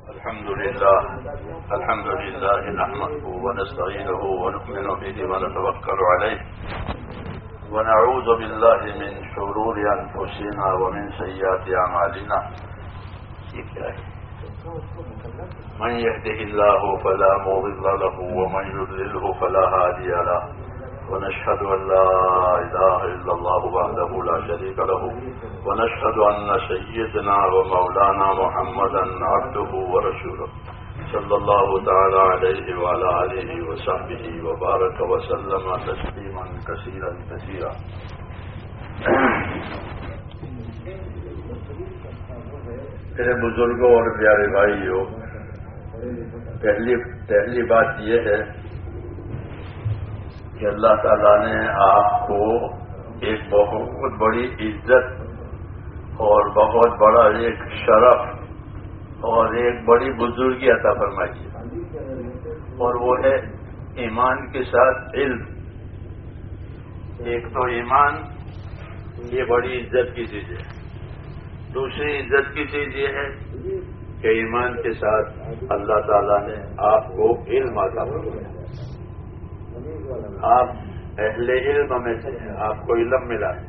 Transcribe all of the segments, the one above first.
الحمد لله نحمده ونستعينه ونؤمن به ونتوكل عليه ونعوذ بالله من شرور أنفسنا ومن سيئات أعمالنا من يهده الله فلا مضل له ومن يضلله فلا هادي له ونشهد أن لا إله إلا الله وحده لا شريك له ونشهد أن سيدنا ومولانا محمدا عبده ورسوله صلى الله تعالى عليه وعلى آله وصحبه وبارك وسلم تسليما كثيرا كثيرا. میرے بزرگوں اور پیارے بھائیوں، پہلی بات یہ ہے کہ اللہ تعالیٰ نے آپ کو ایک بہت بڑی عزت اور بہت بڑا ایک شرف اور ایک بڑی بزرگی عطا فرمائی ہے، اور وہ ہے ایمان کے ساتھ علم. ایک تو ایمان، یہ بڑی عزت کی چیز ہے. دوسری عزت کی چیز یہ ہے کہ ایمان کے ساتھ اللہ تعالیٰ نے آپ کو علم عطا فرمایا. آپ اہل علم میں سے ہیں، آپ کو علم ملا ہے.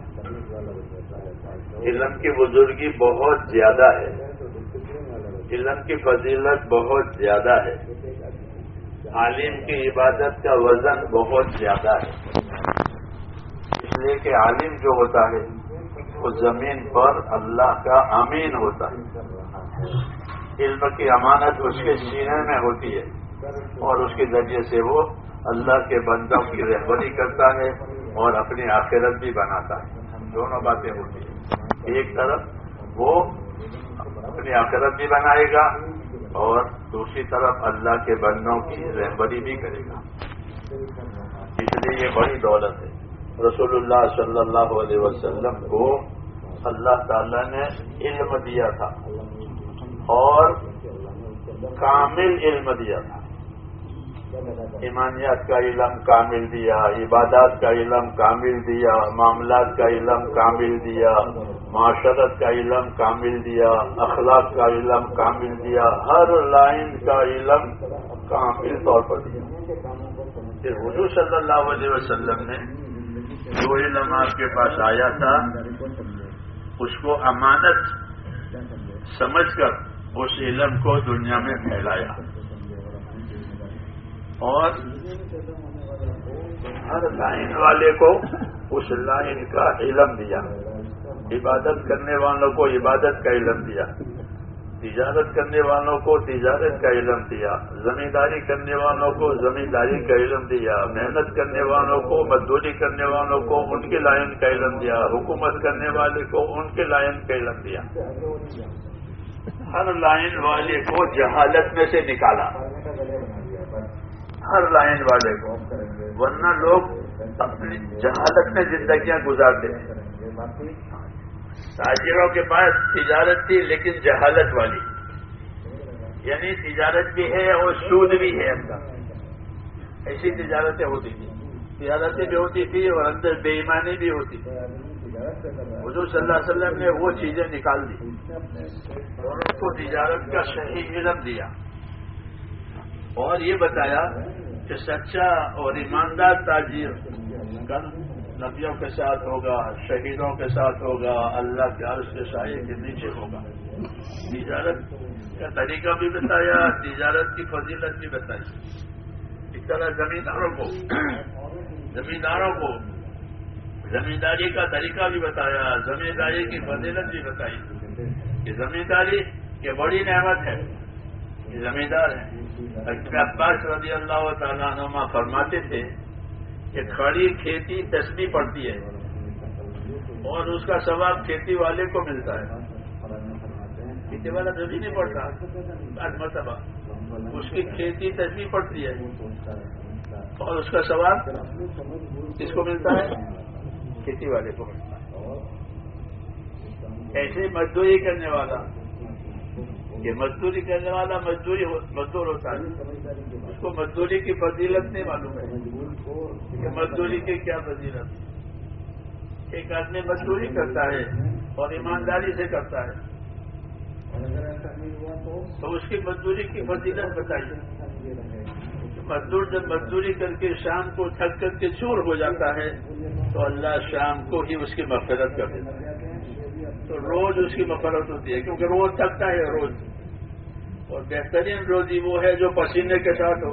علم کی بزرگی بہت زیادہ ہے، علم کی فضیلت بہت زیادہ ہے. عالم کی عبادت کا وزن بہت زیادہ ہے، اس لیے کہ عالم جو ہوتا ہے وہ زمین پر اللہ کا امین ہوتا ہے. علم کی امانت اس کے سینے میں ہوتی ہے اور اس کے ذریعے سے وہ اللہ کے بندوں کی رہبری کرتا ہے اور اپنی آخرت بھی بناتا ہے. دونوں باتیں ہوتی ہیں، ایک طرف وہ اپنی آخرت بھی بنائے گا اور دوسری طرف اللہ کے بندوں کی رہبری بھی کرے گا. اس لیے یہ بڑی دولت ہے. رسول اللہ صلی اللہ علیہ وسلم کو اللہ تعالیٰ نے علم دیا تھا اور کامل علم دیا تھا. ایمانیات کا علم کامل دیا، عبادات کا علم کامل دیا، معاملات کا علم کامل دیا، معاشرت کا علم کامل دیا، اخلاق کا علم کامل دیا، ہر لائن کا علم کامل طور پر دیا. پھر حضور صلی اللہ علیہ وسلم نے جو علم آپ کے پاس آیا تھا اس کو امانت سمجھ کر اس علم کو دنیا میں پھیلایا اور ہر لائن والے کو اس لائن کا علم دیا. عبادت کرنے والوں کو عبادت کا علم دیا، تجارت کرنے والوں کو تجارت کا علم دیا، زمینداری کرنے والوں کو زمینداری کا علم دیا، محنت کرنے والوں کو مزدوری کرنے والوں کو ان کی لائن کا علم دیا، حکومت کرنے والے کو ان کے لائن کا علم دیا. ہر لائن والے کو جہالت میں سے نکالا، ہر لائن والے کو، ورنہ لوگ اپنی جہالت میں زندگیاں گزارتے ہیں. تاجروں کے پاس تجارت تھی لیکن جہالت والی، یعنی تجارت بھی ہے اور سود بھی ہے اندر. ایسی تجارتیں ہوتی تھی، تجارتیں بھی ہوتی تھی اور اندر بے ایمانی بھی ہوتی تھی. حضور صلی اللہ علیہ وسلم نے وہ چیزیں نکال دی اور ان کو تجارت کا صحیح علم دیا اور یہ بتایا کہ سچا اور ایماندار تاجر نبیوں کے ساتھ ہوگا، شہیدوں کے ساتھ ہوگا، اللہ کے عرش کے سائے کے نیچے ہوگا. تجارت کا طریقہ بھی بتایا، تجارت کی فضیلت بھی بتائی. اس طرح زمینداروں کو زمینداری کا طریقہ بھی بتایا، زمینداری کی فضیلت بھی بتائی کہ زمینداری یہ بڑی نعمت ہے. یہ زمیندار ہے. ابن عباس رضی اللہ تعالیٰ عنہما فرماتے تھے کہ کھڑی کھیتی تسبیح پڑتی ہے اور اس کا ثواب کھیتی والے کو ملتا ہے. کھیتی والا کبھی نہیں پڑتا، بعض مرتبہ اس کی کھیتی تسبیح پڑتی ہے اور اس کا ثواب کس کو ملتا ہے؟ کھیتی والے کو ملتا ہے. ایسے مزدوری کرنے والا، یہ مزدوری کرنے والا مزدور ہوتا ہے، اس کو مزدوری کی فضیلت نہیں معلوم ہے کہ مزدوری کی کیا فضیلت. ایک آدمی مزدوری کرتا ہے اور ایمانداری سے کرتا ہے تو اس کی مزدوری کی فضیلت بتائیے. مزدور جب مزدوری کر کے شام کو تھک کر کے چور ہو جاتا ہے تو اللہ شام کو ہی اس کی مغفرت کر دیتا ہے. تو روز اس کی مغفرت ہوتی ہے کیونکہ روز تھکتا ہے روز. اور بہترین روزی وہ ہے جو پسینے کے ساتھ ہو.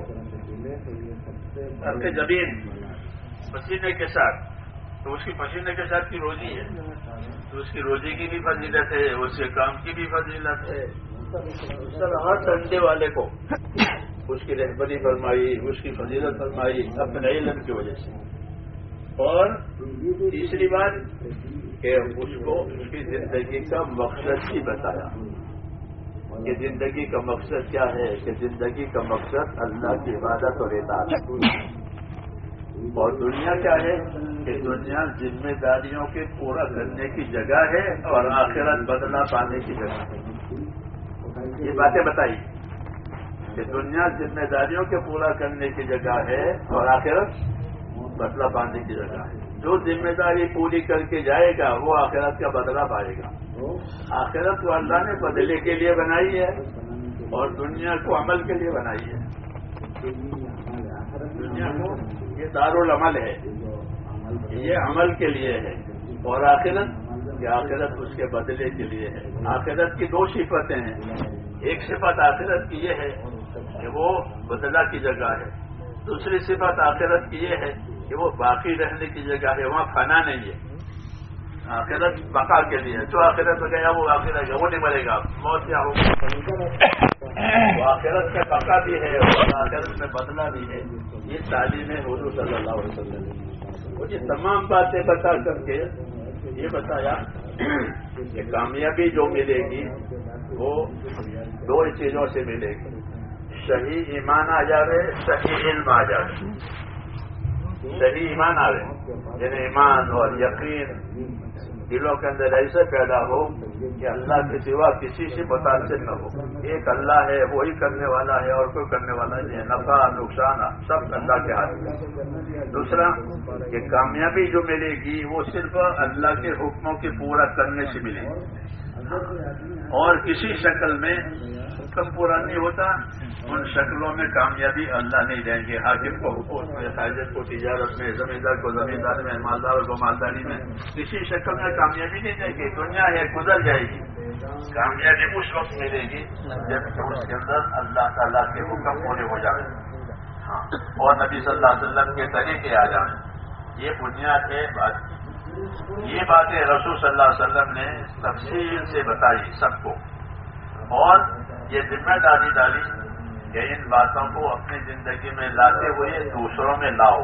ہر زمین پسینے کے ساتھ تو اس کی پسینے کے ساتھ کی روزی ہے. تو اس کی روزی کی بھی فضیلت ہے, اس کے کام کی بھی فضیلت ہے. سر ہر سنڈے والے کو اس کی رہبری فرمائی, اس کی فضیلت فرمائی اپنے علم کی وجہ سے. اور تیسری بات کہ اس کو اس کی زندگی کا مقصد بھی بتایا کہ زندگی کا مقصد کیا ہے, کہ زندگی کا مقصد اللہ کی عبادت اور اطاعت. اور دنیا کیا ہے کہ دنیا ذمہ داریوں کے پورا کرنے کی جگہ ہے اور آخرت بدلہ پانے کی جگہ ہے. یہ باتیں بتائی کہ دنیا ذمہ داریوں کے پورا کرنے کی جگہ ہے اور آخرت بدلہ پانے کی جگہ ہے. جو ذمہ داری پوری کر کے جائے گا وہ آخرت کا بدلہ پائے گا. آخرت کو اللہ نے بدلے کے لیے بنائی ہے اور دنیا کو عمل کے لیے بنائی ہے. دنیا کو یہ دارالعمل ہے, یہ عمل کے لیے ہے, اور آخرت یہ آخرت اس کے بدلے کے لیے ہے. آخرت کی دو صفتیں ہیں. ایک صفت آخرت کی یہ ہے کہ وہ بدلہ کی جگہ ہے. دوسری صفت آخرت کی یہ ہے کہ وہ باقی رہنے کی جگہ ہے, وہاں فنا نہیں ہے. آخرت بقا کے لیے. جو آخرت میں گیا وہ آخرت ہے, وہ نہیں مرے گا, موت کیا ہوگا. وہ آخرت میں بقا بھی ہے اور آخرت میں بدلہ بھی ہے. یہ تعلیم ہے حضور صلی اللہ علیہ وسلم. وہ یہ تمام باتیں بتا کر کے یہ بتایا کہ کامیابی جو ملے گی وہ دو چیزوں سے ملے گی. صحیح ایمان آ جائے, صحیح علم آ جائے. صحیح ایمان آ رہے یعنی ایمان اور یقین دلوں کے اندر ایسے پیدا ہو کہ اللہ کے سوا کسی سے متاثر نہ ہو. ایک اللہ ہے, وہی کرنے والا ہے اور کوئی کرنے والا نہیں ہے. نفع نقصان سب اللہ کے ہاتھ میں. دوسرا کہ کامیابی جو ملے گی وہ صرف اللہ کے حکموں کے پورا کرنے سے ملے گی اور کسی شکل میں حکم پورا نہیں ہوتا. ان شکلوں میں کامیابی اللہ نہیں دیں گے. حاکم کو حقوق میں, تاجر کو تجارت میں, زمیندار کو زمینداری میں, مالدار کو مالداری میں, کسی شکل میں کامیابی نہیں دیں گے. دنیا ہے گزر جائے گی. کامیابی اس وقت ملے گی جب اس کے اندر اللہ تعالیٰ کے حکم پورے ہو جائیں اور نبی صلی اللہ علیہ وسلم کے طریقے آ جائیں. یہ بنیاد ہے بات. یہ باتیں رسول صلی اللہ علیہ وسلم نے تفصیل سے بتائی سب کو, اور یہ ذمہ داری ڈالی کہ ان باتوں کو اپنی زندگی میں لاتے ہوئے دوسروں میں لاؤ.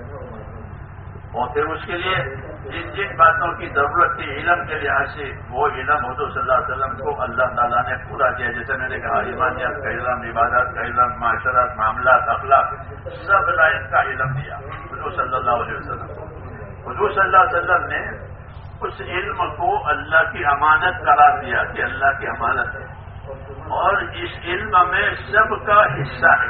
اور پھر اس کے لیے جن جن باتوں کی ضرورت تھی علم کے لحاظ سے وہ علم حضور صلی اللہ علیہ وسلم کو اللہ تعالیٰ نے پورا کیا. جیسے میں نے کہا ایمانیات کا علم, عبادات کا علم, معاشرات, معاملات, اخلاق, سب لائن کا علم دیا حضور صلی اللہ علیہ وسلم کو. حضور صلی اللہ علیہ وسلم نے اس علم کو اللہ کی امانت قرار دیا کہ اللہ کی امانت ہے, اور اس علم میں سب کا حصہ ہے.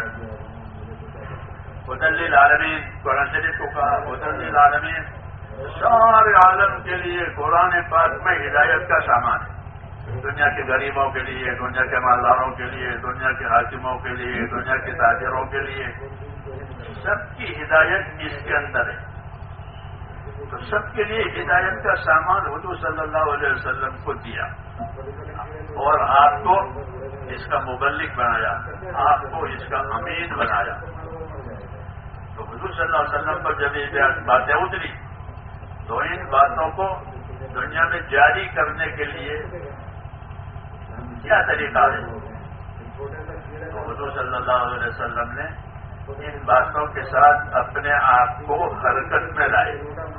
ہدی للعالمین, قرآن شریف کو کہا ہدی للعالمین, سارے عالم کے لیے قرآن پاک میں ہدایت کا سامان ہے. دنیا کے غریبوں کے لیے, دنیا کے مالداروں کے لیے, دنیا کے حاکموں کے لیے, دنیا کے تاجروں کے لیے, سب کی ہدایت اس کے اندر ہے. تو سب کے لیے ہدایت کا سامان حضور صلی اللہ علیہ وسلم کو دیا اور آپ کو اس کا مبلغ بنایا, آپ کو اس کا امین بنایا. تو حضور صلی اللہ علیہ وسلم پر جب یہ باتیں اتری تو ان باتوں کو دنیا میں جاری کرنے کے لیے کیا طریقہ ہے. تو حضور صلی اللہ علیہ وسلم نے ان باتوں کے ساتھ اپنے آپ کو حرکت میں لائے,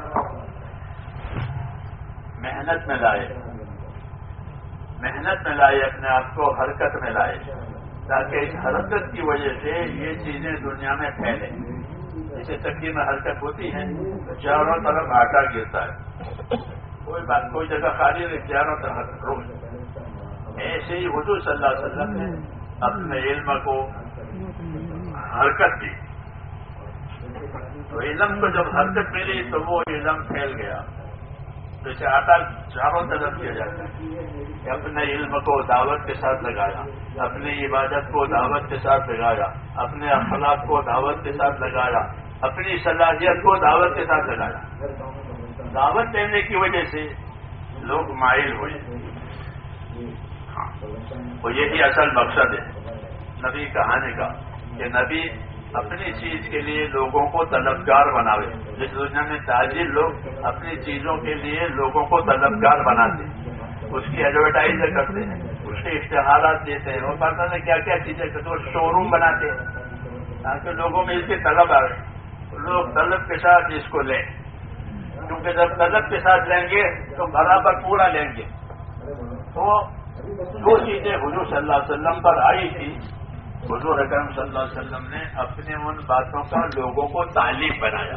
محنت میں لائے, محنت میں لائے, اپنے آپ کو حرکت میں لائے, تاکہ اس حرکت کی وجہ سے یہ چیزیں دنیا میں پھیلیں. جیسے چکی میں حرکت ہوتی ہے تو چاروں طرف آٹا گرتا ہے, کوئی جگہ خالی نہیں, چاروں طرف روز. ایسے ہی حضور صلی اللہ علیہ وسلم نے اپنے علم کو حرکت کی. تو علم کو جب حرکت ملی تو وہ علم پھیل گیا, تو اسے آتا چاروں طرف کیا جاتا ہے کہ اپنے علم کو دعوت کے ساتھ لگایا، اپنی عبادت کو دعوت کے ساتھ لگایا، اپنے اخلاق کو دعوت کے ساتھ لگایا، اپنی صلاحیت کو دعوت کے ساتھ لگایا۔ دعوت دینے کی وجہ سے لوگ مائل ہوئے، ہاں، وہ یہی اصل مقصد ہے نبی کہانی کا، کہ نبی اپنی چیز کے لیے لوگوں کو طلبگار بناوے۔ جس دنیا میں تاجر لوگ اپنی چیزوں کے لیے لوگوں کو طلبگار بناتے ہیں، اس کی ایڈورٹائز کرتے ہیں، اس کے اشتہارات دیتے ہیں، وہ پتہ نہیں کیا کیا چیزیں کرتے، وہ شو روم بناتے ہیں تاکہ لوگوں میں اس کی طلب آئے، لوگ طلب کے ساتھ اس کو لیں، کیونکہ جب طلب کے ساتھ لیں گے تو برابر پورا لیں گے۔ تو جو چیزیں حضور صلی اللہ علیہ وسلم پر آئی تھی، حضور اکرم صلی اللہ علیہ وسلم نے اپنے ان باتوں کا لوگوں کو تعلیم بنایا۔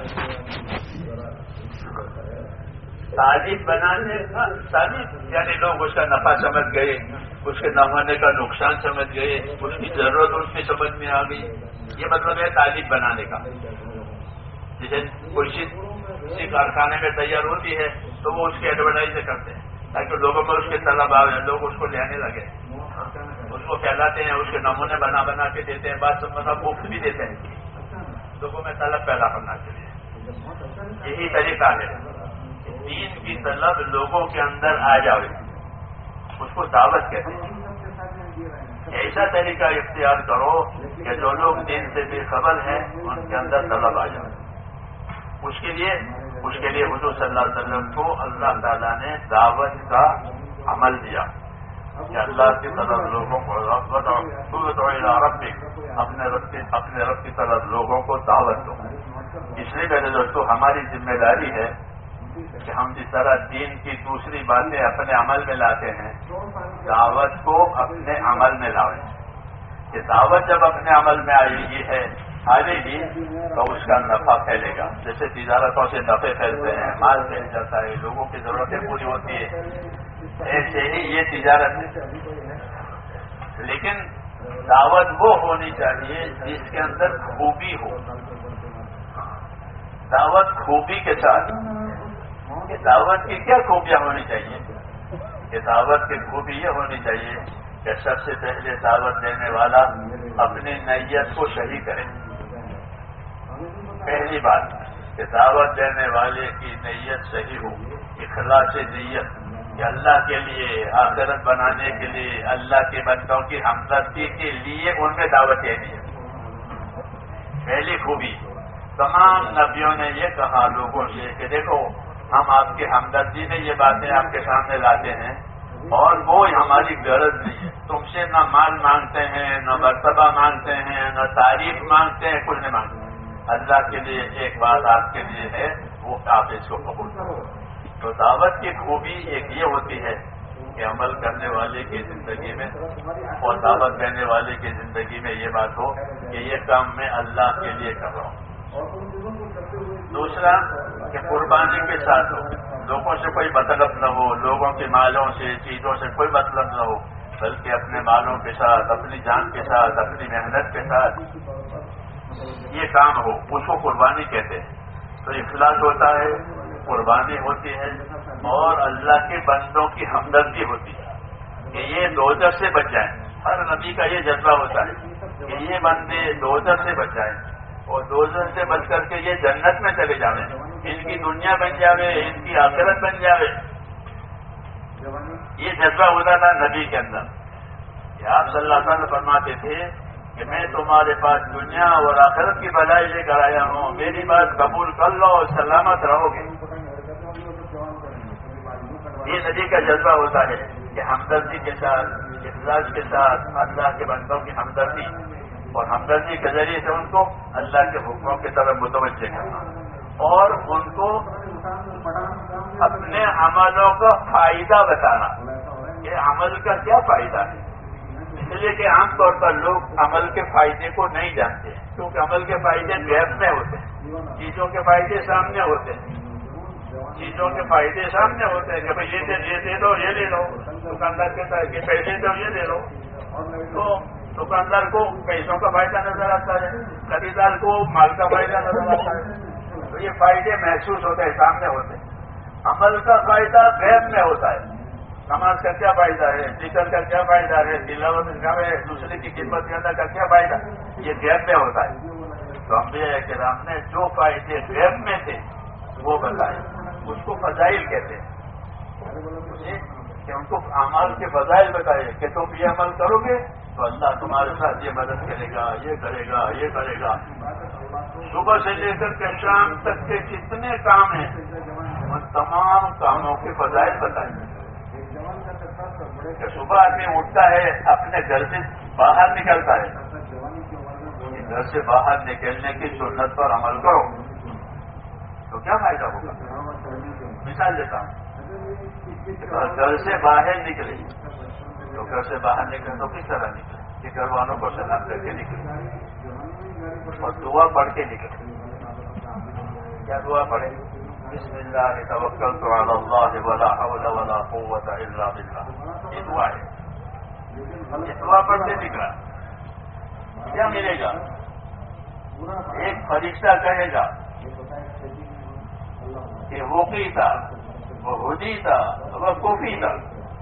تعلیم بنانے کا تعلیم یعنی لوگ اس کا نفع سمجھ گئے، اس کے نہ ہونے کا نقصان سمجھ گئے، اس کی ضرورت اس کی سمجھ میں آ گئی۔ یہ مطلب ہے تعلیم بنانے کا۔ جیسے کوئی چیز کسی کارخانے میں تیار ہوتی ہے تو وہ اس کی ایڈورٹائز کرتے ہیں تاکہ لوگوں کو اس کے طلب آئے، لوگ اس کو لینے لگے، اس کو پھیلاتے ہیں، اس کے نمونے بنا بنا کے دیتے ہیں، بعض مطلب مفت بھی دیتے ہیں لوگوں میں طلب پیدا کرنا کے لیے۔ یہی طریقہ ہے کہ دین کی طلب لوگوں کے اندر آ جائے، اس کو دعوت کہتے ہیں۔ ایسا طریقہ اختیار کرو کہ جو لوگ دین سے بے خبر ہیں ان کے اندر طلب آ جائے۔ اس کے لیے حضور صلی اللہ علیہ وسلم کو اللہ تعالیٰ نے دعوت کا عمل دیا کہ اللہ کی طرف لوگوں کو اپنے رب کی طرف لوگوں کو دعوت دو۔ اس لیے میرے دوستوں ہماری ذمہ داری ہے کہ ہم جس طرح دین کی دوسری باتیں اپنے عمل میں لاتے ہیں، دعوت کو اپنے عمل میں لاؤیں۔ کہ دعوت جب اپنے عمل میں آئے گی تو اس کا نفع پھیلے گا۔ جیسے تجارتوں سے نفع پھیلتے ہیں، مال پھیل جاتا ہے، لوگوں کی ضرورتیں پوری ہوتی ہے، ایسے ہی یہ تجارت ہے۔ لیکن دعوت وہ ہونی چاہیے جس کے اندر خوبی ہو، دعوت خوبی کے ساتھ۔ کہ دعوت کی کیا خوبیاں ہونی چاہیے؟ کہ دعوت کی خوبی یہ ہونی چاہیے کہ سب سے پہلے دعوت دینے والا اپنی نیت کو صحیح کرے۔ پہلی بات کہ دعوت دینے والے کی نیت صحیح ہو، اخلاص نیت، کہ اللہ کے لیے، آخرت بنانے کے لیے، اللہ کے بندوں کی ہمدردی کے لیے ان میں دعوت دینی ہے۔ پہلی خوبی تمام نبیوں نے یہ کہا لوگوں سے کہ دیکھو ہم آپ کی ہمدردی میں یہ باتیں آپ کے سامنے لاتے ہیں اور وہ ہماری غرض نہیں ہے، تم سے نہ مال مانگتے ہیں، نہ مرتبہ مانگتے ہیں، نہ تعریف مانگتے ہیں، کچھ نہیں مانگتے۔ اللہ کے لیے ایک بات آپ کے لیے ہے، وہ آپ اس کو قبول کرو۔ تو دعوت کی خوبی ایک یہ ہوتی ہے کہ عمل کرنے والے کی زندگی میں اور دعوت دینے والے کی زندگی میں یہ بات ہو کہ یہ کام میں اللہ کے لیے کر رہا ہوں۔ دوسرا کہ قربانی کے ساتھ ہو، لوگوں سے کوئی مطلب نہ ہو، لوگوں کے مالوں سے چیزوں سے کوئی مطلب نہ ہو، بلکہ اپنے مالوں کے ساتھ، اپنی جان کے ساتھ، اپنی محنت کے ساتھ یہ کام ہو، اس کو قربانی کہتے ہیں۔ تو اخلاص ہوتا ہے، قربانی ہوتی ہے، اور اللہ کے بندوں کی ہمدردی ہوتی ہے کہ یہ دوزخ سے بچ جائیں۔ ہر نبی کا یہ جذبہ ہوتا ہے کہ یہ بندے دوزخ سے بچ جائیں اور دوزخ سے بچ کر کے یہ جنت میں چلے جاویں، ان کی دنیا بن جاوے، ان کی آخرت بن جاوے۔ یہ جذبہ ہوتا تھا نبی کے اندر کہ آپ صلی اللہ علیہ وسلم فرماتے تھے کہ میں تمہارے پاس دنیا اور آخرت کی بھلائی لے کر آیا ہوں، میری بات قبول کر لو اور سلامت رہو گے۔ یہ نبی کا جذبہ ہوتا ہے کہ ہمدردی کے ساتھ، اخلاص کے ساتھ اللہ کے بندوں کی ہمدردی، اور ہمدردی کے ذریعے سے ان کو اللہ کے حکموں کی طرف متوجہ کرنا اور ان کو اپنے عملوں کا فائدہ بتانا کہ عمل کا کیا فائدہ ہے۔ اس لیے کہ عام طور پر لوگ عمل کے فائدے کو نہیں جانتے ہیں، کیونکہ عمل کے فائدے غیب میں ہوتے ہیں، چیزوں کے فائدے سامنے ہوتے ہیں، چیزوں کے فائدے سامنے ہوتے ہیں کہ بھائی یہ دے دو، یہ لے لو، دکاندار کہتا ہے کہ پیسے دو، یہ لے لو، تو دکاندار کو پیسوں کا فائدہ نظر آتا ہے، خریدار کو مال کا فائدہ نظر آتا ہے۔ تو یہ فائدے محسوس ہوتے ہیں، سامنے ہوتے ہیں، عمل کا فائدہ غیب میں ہوتا ہے. نماز کا کیا فائدہ ہے, ذکر کا کیا فائدہ ہے, تلاوت کا ہے, دوسرے کی خدمت کرنے کا کیا فائدہ, یہ غیب میں ہوتا ہے. تو انبیاء کرام نے جو فائدے غیب میں تھے وہ بتائے, اس کو فضائل کہتے ہیں. کہ ان کو اعمال کے فضائل بتائے کہ تم یہ عمل کرو گے تو اللہ تمہارے ساتھ یہ مدد کرے گا, یہ کرے گا, یہ کرے گا. صبح سے لے کر کے شام تک کے جتنے کام ہیں ان تمام کاموں کے فضائل بتائیں. کہ صبح آدمی اٹھتا ہے, اپنے گھر سے باہر نکلتا ہے, گھر سے باہر نکلنے کی سنت پر عمل کرو تو کیا فائدہ ہوگا. مثال دیتا ہوں, گھر سے باہر نکلے تو گھر سے باہر نکلے تو کس طرح نکلے کہ گھر والوں کو سلام کر کے نکلے اور دعا پڑھ کے نکلے. کیا دعا پڑھے؟ بسم اللہ توکلت علی اللہ ولا حول ولا قوت الا باللہ. یہ دعا ہے. یہ دعا پڑھ کے نکلا کیا ملے گا؟ ایک فرشتہ کہے گا کہ وہ کی تھا, وہ ہدی تھا, وہ کوفی تھا.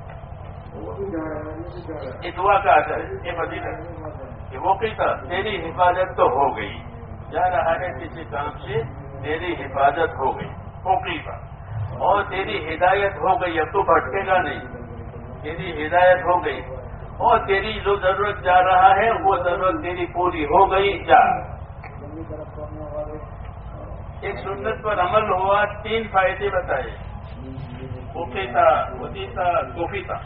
یہ دعا کا اثر ہے, یہ فضیلت. کہ وہ کی تھا, تیری حفاظت تو ہو گئی, جا رہا ہے کسی کام سے, تیری حفاظت ہو گئی, کوفی تھا. اور تیری ہدایت ہو گئی, اب تو بھٹکے گا نہیں, تیری ہدایت ہو گئی. اور تیری جو ضرورت جا رہا ہے وہ ضرورت تیری پوری ہو گئی, جا. ایک سنت پر عمل ہوا, 3 فائدے بتائے, کوفی تھا, ہدی تھا, کوفی تھا.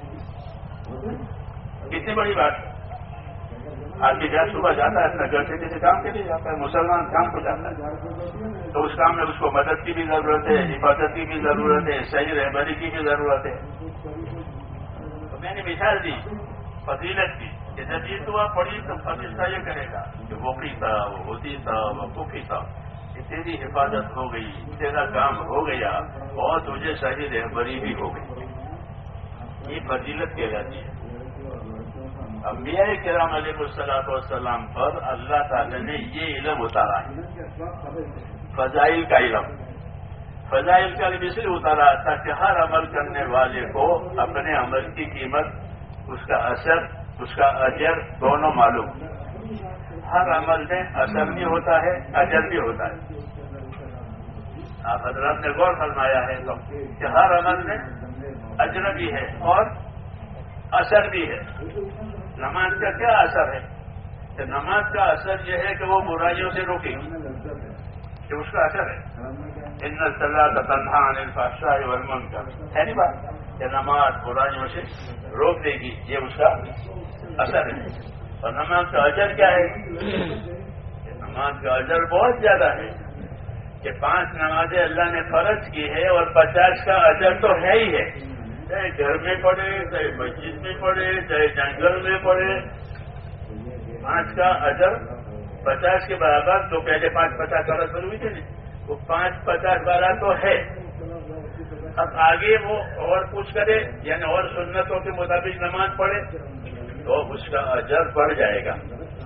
کتنی بڑی بات ہے. آدمی جب صبح جاتا ہے اپنا گھر سے کسی کام کے لیے جاتا ہے, مسلمان کام کو جاتا ہے تو اس کام میں اس کو مدد کی بھی ضرورت ہے, حفاظت کی بھی ضرورت ہے, صحیح رہبری کی بھی ضرورت ہے. تو میں نے مثال دی فضیلت کی کہ جب یہ دعا پڑھی تو فرشتہ یہ کرے گا کہ وہ کی تھا, وہ ہدی تھا, وہ کوفی تھا, کہ تیری حفاظت ہو گئی, تیرا کام ہو گیا اور تجھے صحیح رہبری بھی ہو گئی. یہ فضیلت کہلاتی ہے. انبیاء کرام علیہ الصلوۃ والسلام پر اللہ تعالی نے یہ علم اتارا ہے, فضائل کا علم. فضائل کا علم اس لیے اتارا تاکہ ہر عمل کرنے والے کو اپنے عمل کی قیمت, اس کا اثر, اس کا اجر دونوں معلوم. ہر عمل میں اثر بھی ہوتا ہے, اجر بھی ہوتا ہے. آپ حضرات نے غور فرمایا ہے تو کہ ہر عمل میں اجر بھی ہے اور اثر بھی ہے. نماز کا کیا اثر ہے؟ کہ نماز کا اثر یہ ہے کہ وہ برائیوں سے روکے گی, کہ اس کا اثر ہے. ان الصلاۃ تنہی عن الفحشاء والمنکر, ہے نہیں بات کہ نماز برائیوں سے روک دے گی, یہ اس کا اثر ہے. اور نماز کا اجر کیا ہے؟ کہ نماز کا اجر بہت زیادہ ہے. کہ 5 نمازیں اللہ نے فرض کی ہے اور 50 کا اجر تو ہے ہی ہے, چاہے گھر میں پڑھے, چاہے مسجد میں پڑھے, چاہے جنگل میں پڑھے. 5 کا اجر 50 کے برابر. تو پہلے 5 50 فرض ہوئی تھی نہیں, وہ 5 50 والا تو ہے. اب آگے وہ اور کچھ کرے یعنی اور سنتوں کے مطابق نماز پڑھے تو اس کا اجر بڑھ جائے گا.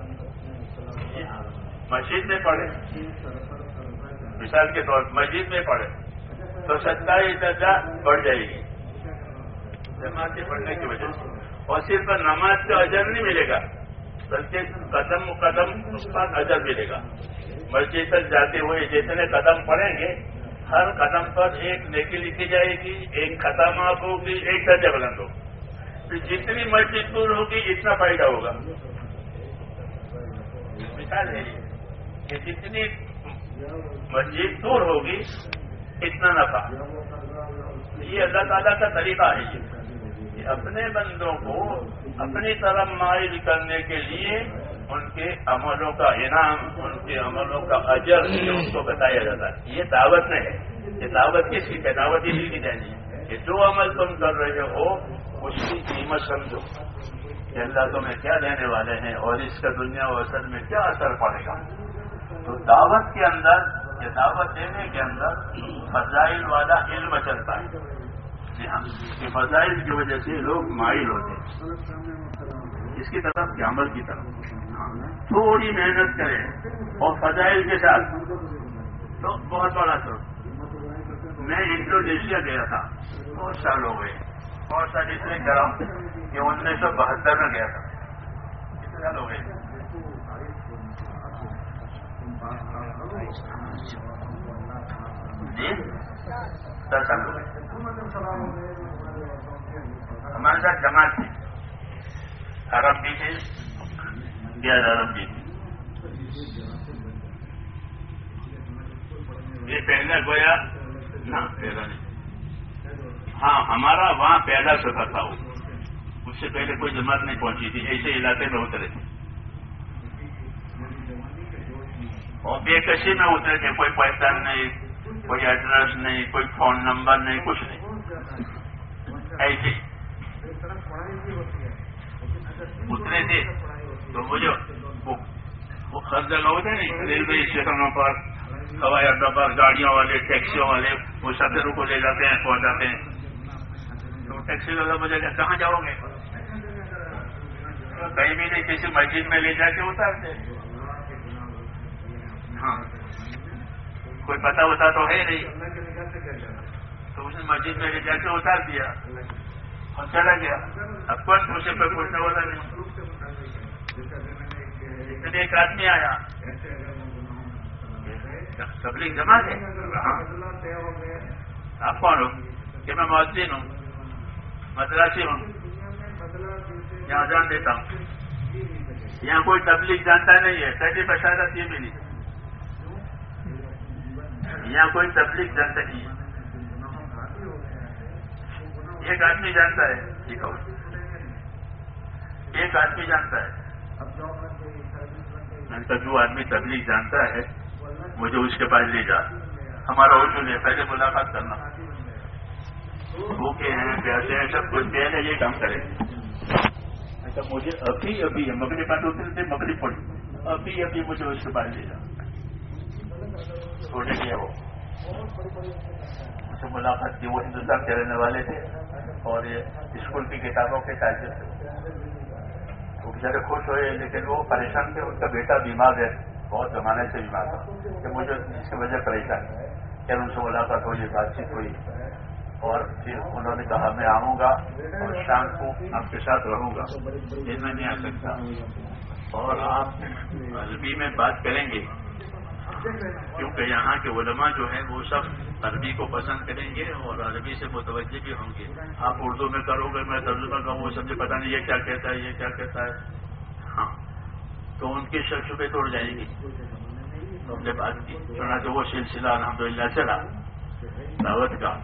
مسجد میں پڑھے, مثال کے طور پر مسجد میں پڑھے تو 27 درجہ بڑھ جائے گی جماعت پڑھنے کی وجہ سے. اور صرف نماز کا اجر نہیں ملے گا بلکہ قدم قدم اس کا اجر ملے گا. مسجد تک جاتے ہوئے جتنے قدم پڑیں گے ہر قدم پر ایک نیکی لکھی جائے گی, ایک خطا معاف ہوگی, ایک درجہ بلند ہوگا. پھر جتنی مسجد دور ہوگی اتنا فائدہ ہوگا. مثال ہے کہ جتنی مسجد دور ہوگی اتنا نفع. یہ اللہ تعالیٰ کا طریقہ ہے کہ اپنے بندوں کو اپنی طرف مائل کرنے کے لیے ان کے عملوں کا انعام, ان کے عملوں کا اجر ان کو بتایا جاتا ہے. یہ دعوت نہیں ہے. یہ دعوت کس کی ہے؟ دعوت یہ کی جانی ہے کہ جو عمل تم کر رہے ہو اس کی قیمت سمجھو کہ اللہ تمہیں کیا دینے والے ہیں اور اس کا دنیا و اصل میں کیا اثر پڑے گا. تو دعوت کے اندر, یہ دعوت دینے کے اندر فضائل والا علم چلتا ہے. جی ہاں, کہ فضائل کی وجہ سے لوگ مائل ہوتے ہیں اس کی طرف, عمل کی طرف. تھوڑی محنت کریں اور فضائل کے ساتھ تو بہت بڑا سر. میں انڈونیشیا گیا تھا، بہت سال ہو گئے، بہت سال اس لیے کرا کہ 1972 میں گیا تھا، کتنے سال ہو گئے؟ جی 10 سال ہو گئے. ہمارے ساتھ جماعت تھی، عرب بھی تھے، غیر عرب بھی تھے. یہ پہلا گویا نہ پہلا نہیں، ہاں ہمارا وہاں پہلا سفر تھا، وہ اس سے پہلے کوئی جماعت نہیں پہنچی تھی، ایسے علاقے میں اترے تھے اور بے کشی میں اترے تھے، کوئی پہچان نہیں، کوئی ایڈریس نہیں، کوئی فون نمبر نہیں، کچھ نہیں، ایسے اترے تھے. تو مجھے وہ ہر جگہ ہوتے ہیں نہیں، ریلوے اسٹیشنوں پر، ہوائی اڈوں پر، گاڑیوں والے، ٹیکسیوں والے، وہ سفیروں کو لے جاتے ہیں، پہنچاتے ہیں. تو ٹیکسی والا مجھے کہاں جاؤ گے؟ کہیں بھی نہیں، کسی مسجد میں لے جا کے اتارتے. ہاں کوئی پتہ ہوتا تو ہے نہیں، تو اس نے مسجد میں لے جا کے اتار دیا اور چلا گیا. اب کون مجھے کوئی پوچھنے والا نہیں. اتنے ایک آدمی آیا، تبلیغ جماعت ہے. آپ کون ہو؟ کہ میں مؤذن ہوں، مدراسی ہوں، یہاں جان دیتا ہوں. یہاں کوئی تبلیغ جانتا نہیں ہے، پہلی بشارت یہ ملی، یہاں کوئی تبلیغ جانتا نہیں ہے. ایک آدمی جانتا ہے، ایک آدمی جانتا ہے. جو آدمی تبلیغ جانتا ہے مجھے اس کے پاس لے جا، ہمارا اصول ہے پہلے ملاقات کرنا. بھوکے ہیں، پیاسے ہیں، سب کچھ پہلے یہ کام کریں. اچھا مجھے ابھی مغرب بات ہوتے تھے، مغرب پڑی، ابھی مجھے اس کے پاس لے جا. چھوڑے گیا وہ سے ملاقات کی. وہ ہندوستان کے رہنے والے تھے اور یہ اسکول کی کتابوں کے تاجر تھے. وہ بیچارے خوش ہوئے، لیکن وہ پریشان تھے. ان کا بیٹا بیمار ہے، بہت زمانے سے بیمار تھا، کہ مجھے اس کی وجہ پریشان ہے. پھر ان سے ملاقات ہوئی، بات چیت ہوئی اور پھر انہوں نے کہا میں آؤں گا اور شام کو آپ کے ساتھ رہوں گا. یہ میں نہیں آ سکتا اور آپ عربی میں بات کریں گے، کیونکہ یہاں کے علماء جو ہیں وہ سب عربی کو پسند کریں گے اور عربی سے متوجہ بھی ہوں گے. آپ اردو میں کرو گے، میں ترجمہ کروں، وہ سمجھے پتہ نہیں یہ کیا کہتا ہے، یہ کیا کہتا ہے. ہاں تو ان کی شبے توڑ جائیں گی. ہم نے بات کی، چنانچہ وہ سلسلہ الحمدللہ چلا دعوت کا،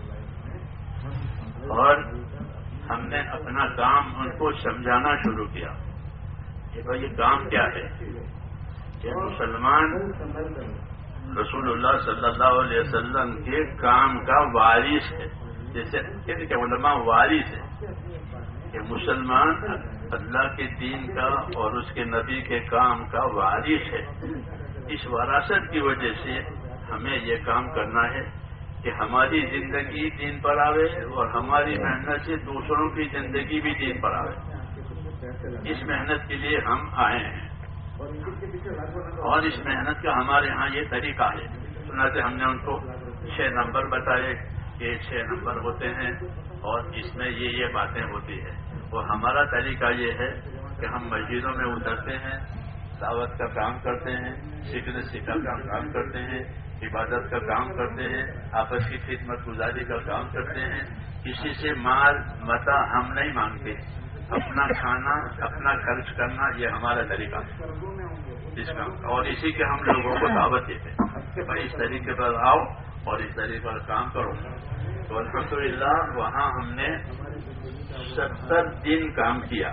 اور ہم نے اپنا کام ان کو سمجھانا شروع کیا کہ بھائی یہ کام کیا ہے. کہ مسلمان رسول اللہ صلی اللہ علیہ وسلم کے کام کا وارث ہے. جیسے کہتے کہ علماء وارث ہے، کہ مسلمان اللہ کے دین کا اور اس کے نبی کے کام کا وارث ہے. اس وراثت کی وجہ سے ہمیں یہ کام کرنا ہے کہ ہماری زندگی دین پر آوے اور ہماری محنت سے دوسروں کی زندگی بھی دین پر آوے. اس محنت کے لیے ہم آئے ہیں اور اس محنت کا ہمارے ہاں یہ طریقہ ہے. چنانچہ ہم نے ان کو 6 نمبر بتائے کہ 6 نمبر ہوتے ہیں اور اس میں یہ باتیں ہوتی ہیں. اور ہمارا طریقہ یہ ہے کہ ہم مسجدوں میں اترتے ہیں، دعوت کا کام کرتے ہیں، سیکھنے کا کام کرتے ہیں، عبادت کا کام کرتے ہیں، آپس کی خدمت گزاری کا کام کرتے ہیں. کسی سے مال متا ہم نہیں مانگتے. اپنا کھانا، اپنا خرچ کرنا، یہ ہمارا طریقہ ہے اس کا. اور اسی کے ہم لوگوں کو دعوت دیتے ہیں کہ بھائی اس طریقے پر آؤ اور اس طریقے پر کام کرو. تو الحمدللہ وہاں ہم نے 70 دن کام کیا،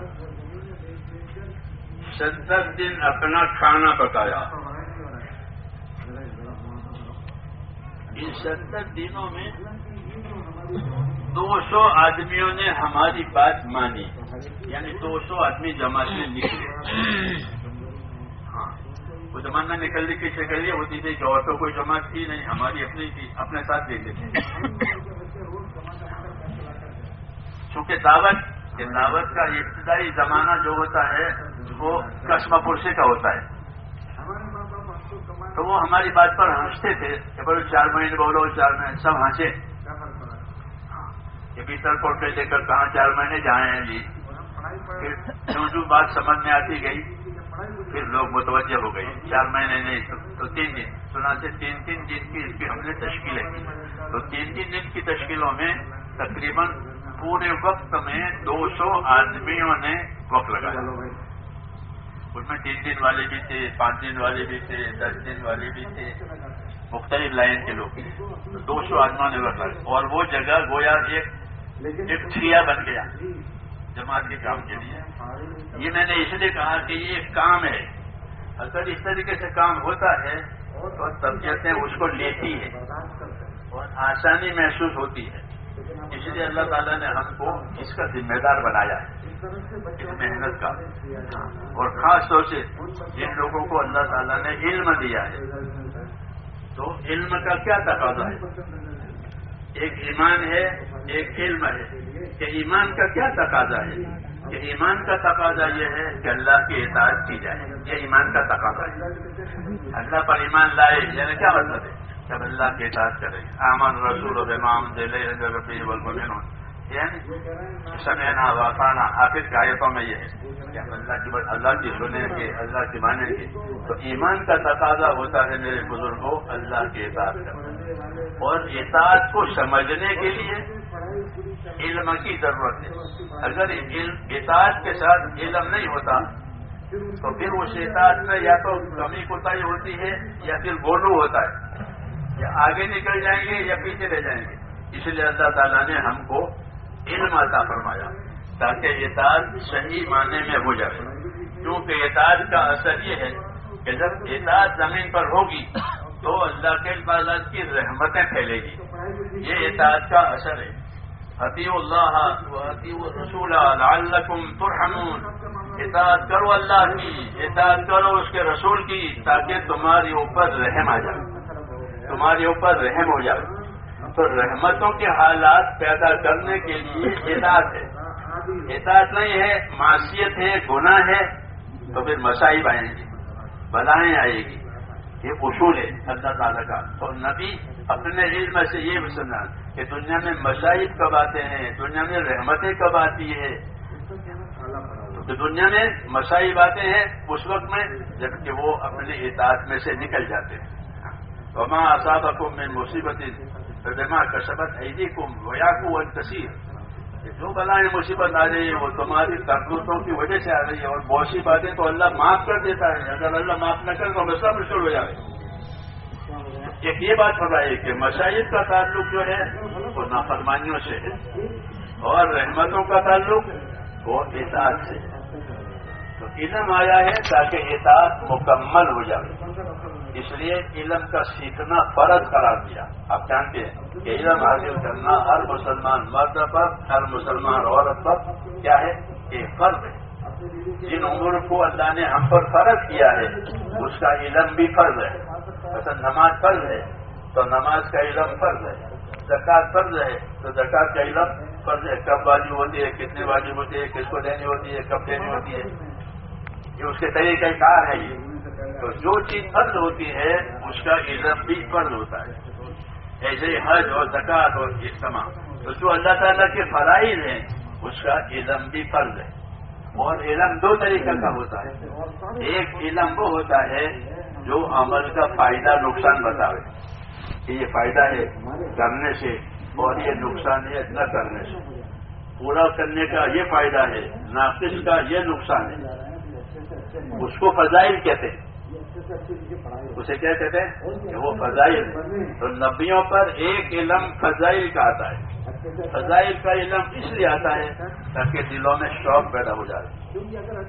70 دن اپنا کھانا پکایا. ان 70 دنوں میں 200 آدمیوں نے ہماری بات مانی، یعنی 200 آدمی جماعت میں نکلے. ہاں وہ جماعت میں نکلنے کی شکل یہ ہوتی تھی کہ عورتوں کوئی جماعت تھی نہیں، ہماری اپنی تھی، اپنے ساتھ لیتے تھے. چونکہ دعوت کا ابتدائی زمانہ جو ہوتا ہے وہ قسم پرسی کا ہوتا ہے. تو وہ ہماری بات پر ہنستے تھے کہ بولو 4 مہینے بولو 4 مہینے، سب ہنسے کہ بستر کوٹ کے لے کر کہاں 4 مہینے جائیں ہیں جی. پھر جو بات سمجھ میں آتی گئی پھر لوگ متوجہ ہو گئے. 4 مہینے نہیں تو 3 دن سنا سے 3 دن کی اس کی ہم نے تشکیلیں کی. تو 3 دن کی تشکیلوں میں تقریباً پورے وقت میں 200 آدمیوں نے وقت لگایا. اس میں 3 دن والے بھی تھے، 5 دن والے بھی تھے، 10 دن والے بھی تھے، مختلف لائن کے لوگ. 200 آدمیوں نے وقت لگایا اور وہ جگہ گویا ایک ٹھیا بن گیا جماعت کے کام کے لیے. یہ میں نے اس لیے کہا کہ یہ ایک کام ہے. اگر اس طریقے سے کام ہوتا ہے تو طبیعتیں اس کو لیتی ہے اور آسانی محسوس ہوتی ہے. اس لیے اللہ تعالیٰ نے ہم کو اس کا ذمہ دار بنایا ہے اس محنت کا. اور خاص طور سے جن لوگوں کو اللہ تعالیٰ نے علم دیا ہے تو علم کا کیا تقاضا ہے؟ ایک ایمان ہے، ایک علم ہے. کہ ایمان کا کیا تقاضا ہے؟ کہ ایمان کا تقاضا یہ ہے کہ اللہ کی اطاعت کی جائے. یہ ایمان کا تقاضا ہے. اللہ پر ایمان لائے یعنی کیا مطلب ہے؟ جب اللہ کی اطاعت کرے. آمن رسول بما انزل الی ربہ والمؤمنون یعنی سمعنا واطعنا. آخر کی آیتوں میں یہ ہے کہ ہم اللہ کی سنیں گے، اللہ کی مانیں گے. تو ایمان کا تقاضا ہوتا ہے میرے بزرگوں اللہ کی اطاعت کرنا. اور اطاعت کو سمجھنے کے لیے علم کی ضرورت ہے. اگر اطاعت کے ساتھ علم نہیں ہوتا تو پھر اس اطاعت میں یا تو کمی کوتاہی ہوتی ہے یا پھر گولو ہوتا ہے. یا آگے نکل جائیں گے یا پیچھے رہ جائیں گے. اس لیے اللہ تعالیٰ نے ہم کو علم عطا فرمایا تاکہ اطاعت صحیح معنی میں ہو جائے. کیونکہ اطاعت کا اثر یہ ہے کہ جب اطاعت زمین پر ہوگی تو اللہ کے تعالیٰ کی رحمتیں پھیلے گی. یہ اطاعت کا اثر ہے. اطیعوا اللہ واطیعوا الرسول لعلکم ترحمون. اطاعت کرو اللہ کی، اطاعت کرو اس کے رسول کی تاکہ تمہاری اوپر رحم آ جائے، تمہارے اوپر رحم ہو جائے. تو رحمتوں کے حالات پیدا کرنے کے لیے اطاعت ہے. اطاعت نہیں ہے، معصیت ہے، گناہ ہے تو پھر مصائب آئیں گی، بلائیں آئے گی. یہ اصول ہے اللہ تعالیٰ کا. تو نبی اپنے علم سے یہ بھی سنا کہ دنیا میں مصائب کب آتے ہیں، دنیا میں رحمتیں کب آتی ہے. تو دنیا میں مصائب آتے ہیں اس وقت میں جبکہ وہ اپنے اطاعت میں سے نکل جاتے ہیں. وما اصابکم من مصیبت فبما کسبت ایدیکم ویعفو عن کثیر. جو بلائیں مصیبت آ رہی ہے وہ تمہاری کرتوتوں کی وجہ سے آ رہی ہے. اور بہت سی باتیں تو اللہ معاف کر دیتا ہے. اگر اللہ معاف نہ کرے تو مسئلہ مشکل ہو جائے. ایک یہ بات فرمائی کہ مصائب کا تعلق جو ہے وہ نافرمانیوں سے ہے اور رحمتوں کا تعلق وہ اطاعت سے ہے. تو علم آیا ہے تاکہ اطاعت مکمل ہو جائے. اس لیے علم کا سیکھنا فرض قرار دیا. آپ جانتے ہیں کہ علم حاصل کرنا ہر مسلمان مرد پر، ہر مسلمان عورت پر کیا ہے؟ ایک فرض ہے. جن امور کو اللہ نے ہم پر فرض کیا ہے اس کا علم بھی فرض ہے. مثلا نماز فرض ہے تو نماز کا علم فرض ہے. زکوٰۃ فرض ہے تو زکوٰۃ کا علم فرض ہے. کب واجب ہوتی ہے، کتنے واجب ہوتی ہے، کس کو دینی ہوتی ہے، کب دینی ہوتی ہے، یہ اس کے طریقہ کار ہے. یہ تو جو چیز فرض ہوتی ہے اس کا علم بھی فرض ہوتا ہے. ایسے ہی حج اور زکوٰۃ اور اجتماع. تو جو اللہ تعالیٰ کے فرائض ہیں اس کا علم بھی فرض ہے. اور علم دو طریقہ کا ہوتا ہے. ایک علم وہ ہوتا ہے جو عمل کا فائدہ نقصان بتاوے کہ یہ فائدہ ہے کرنے سے اور یہ نقصان ہے نہ کرنے سے. پورا کرنے کا یہ فائدہ ہے، ناقص کا یہ نقصان ہے. اس کو فضائل کہتے ہیں. اسے کیا کہتے ہیں کہ وہ فضائل. تو نبیوں پر ایک علم فضائل کا آتا ہے. فضائل کا علم اس لیے آتا ہے تاکہ دلوں میں شوق پیدا ہو جائے،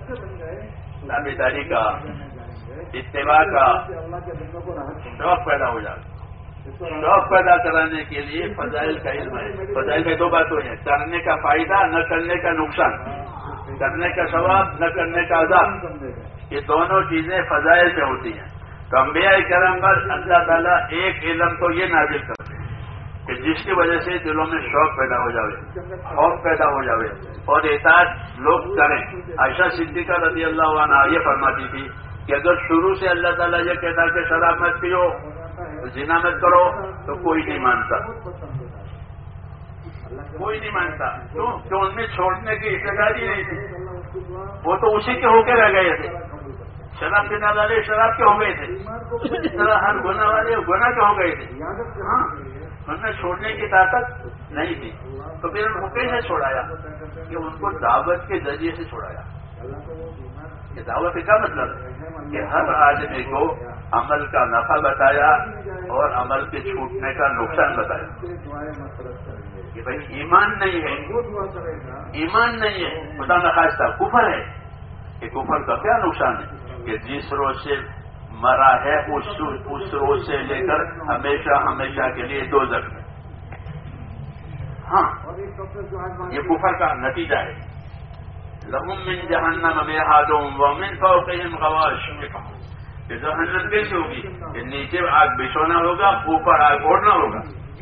داری کا، اتباع کا شوق پیدا ہو جائے. شوق پیدا کرانے کے لیے فضائل کا علم ہے. فضائل میں دو باتیں ہیں، کرنے کا فائدہ، نہ کرنے کا نقصان، کرنے کا ثواب، نہ کرنے کا عذاب. یہ دونوں چیزیں فضائل سے ہوتی ہیں. تو انبیاء کرام پر اللہ تعالیٰ ایک علم تو یہ نازل کرتے ہیں کہ جس کی وجہ سے دلوں میں شوق پیدا ہو جائے، خوف پیدا ہو جائے اور اطاعت لوگ کریں. عائشہ صدیقہ رضی اللہ عنہا یہ فرماتی تھی کہ اگر شروع سے اللہ تعالیٰ یہ کہتا کہ شراب مت پیو، زنا مت کرو، تو کوئی نہیں مانتا، کوئی نہیں مانتا. کیوں؟ کہ ان میں چھوڑنے کی اقتداری نہیں تھی، وہ تو اسی کے ہو کے رہ گئے تھے. شراب پینے والے شراب کے ہو گئے تھے، اس طرح ہر گناہ والے گناہ کے ہو گئے تھے. ہاں، ان میں چھوڑنے کی طاقت نہیں تھی. تو پھر ان کو کیسے چھوڑایا؟ کہ ان کو دعوت کے ذریعے سے چھوڑایا. یہ دعوت کا کیا مطلب ہے؟ کہ ہر آدمی کو عمل کا نفع بتایا اور عمل کے چھوٹنے کا نقصان بتایا. کہ بھائی ایمان نہیں ہے، ایمان نہیں ہے، خدا نخواستہ کفر ہے. کہ کفر کا کیا نقصان ہے؟ کہ جس روز سے مرا ہے اس روز سے لے کر ہمیشہ ہمیشہ کے لیے دوزخ میں. ہاں، یہ کفر کا نتیجہ ہے. لہم من جہنم میہاد ومن فوقہم غواش. کہ جہنم کیسے ہوگی؟ کہ نیچے آگ بچھونا ہوگا، اوپر آگ اوڑھنا ہوگا.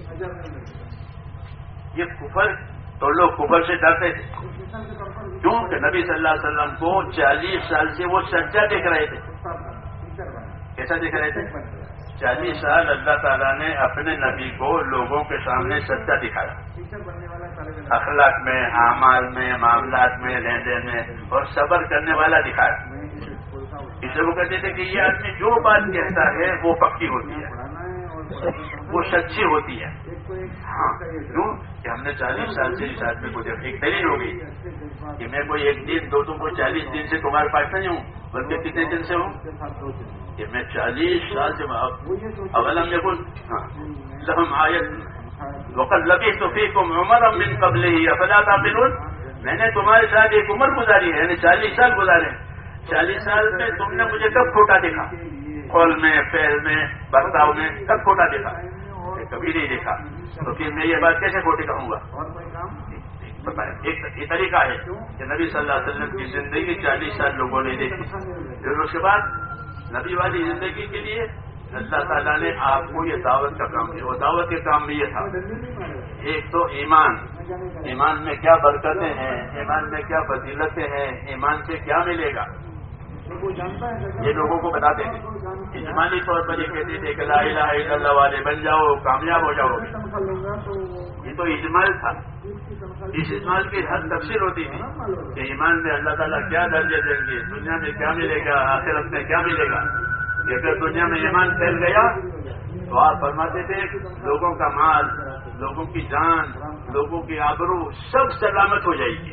یہ کفر، تو لوگ کفر سے ڈرتے تھے. کیوں؟ کہ نبی صلی اللہ علیہ وسلم کو 40 سال سے وہ سچا دیکھ رہے تھے. کیسا دیکھ رہے تھے؟ 40 سال اللہ تعالیٰ نے اپنے نبی کو لوگوں کے سامنے سچا دکھایا، اخلاق میں، اعمال میں، معاملات میں، لین دین میں، اور صبر کرنے والا دکھایا. اس لیے وہ کہتے تھے کہ یہ آدمی جو بات کہتا ہے وہ پکی ہوتی ہے، وہ سچی ہوتی ہے. ہاں، کیوں؟ کہ ہم نے 40 سال سے اس آدمی کو دیکھا. ایک دلیل ہوگی کہ میں کوئی ایک دن دو تم کو 40 دن سے تمہارے پاس نہیں ہوں، بلکہ کتنے دن سے ہوں؟ کہ میں 40 سال سے. اولم یکن لہم آیت وقد لبثت فیکم عمرا من قبلہ افلا تعقلون. میں نے تمہارے ساتھ ایک عمر گزاری ہے، یعنی 40 سال گزارے. 40 سال میں تم نے مجھے کب کھوٹا دیکھا؟ قول میں، فعل میں، برتاؤ میں کب کھوٹا دیکھا؟ کبھی نہیں دیکھا. تو پھر میں یہ بات کیسے کھوٹی کہوں گا؟ ایک یہ طریقہ ہے کہ نبی صلی اللہ علیہ وسلم کی زندگی 40 سال لوگوں نے دیکھی. پھر اس کے بعد نبی والی زندگی کے لیے اللہ تعالیٰ نے آپ کو یہ دعوت کا کام دیا. وہ دعوت کے کام میں یہ تھا، ایک تو ایمان، ایمان میں کیا برکتیں ہیں، ایمان میں کیا فضیلتیں ہیں، ایمان سے کیا ملے گا، یہ لوگوں کو بتاتے تھے. اجمالی طور پر یہ کہتے تھے کہ لا الہ الا اللہ والے بن جاؤ، کامیاب ہو جاؤ. یہ تو اجمال تھا. اس اجمال کی ہر تفصیل ہوتی تھی کہ ایمان میں اللہ تعالیٰ کیا درجے دیں گے، دنیا میں کیا ملے گا، آخرت میں کیا ملے گا. کہ اگر دنیا میں ایمان پھیل گیا تو آپ فرماتے تھے لوگوں کا مال، لوگوں کی جان، لوگوں کی آبرو سب سلامت ہو جائے گی.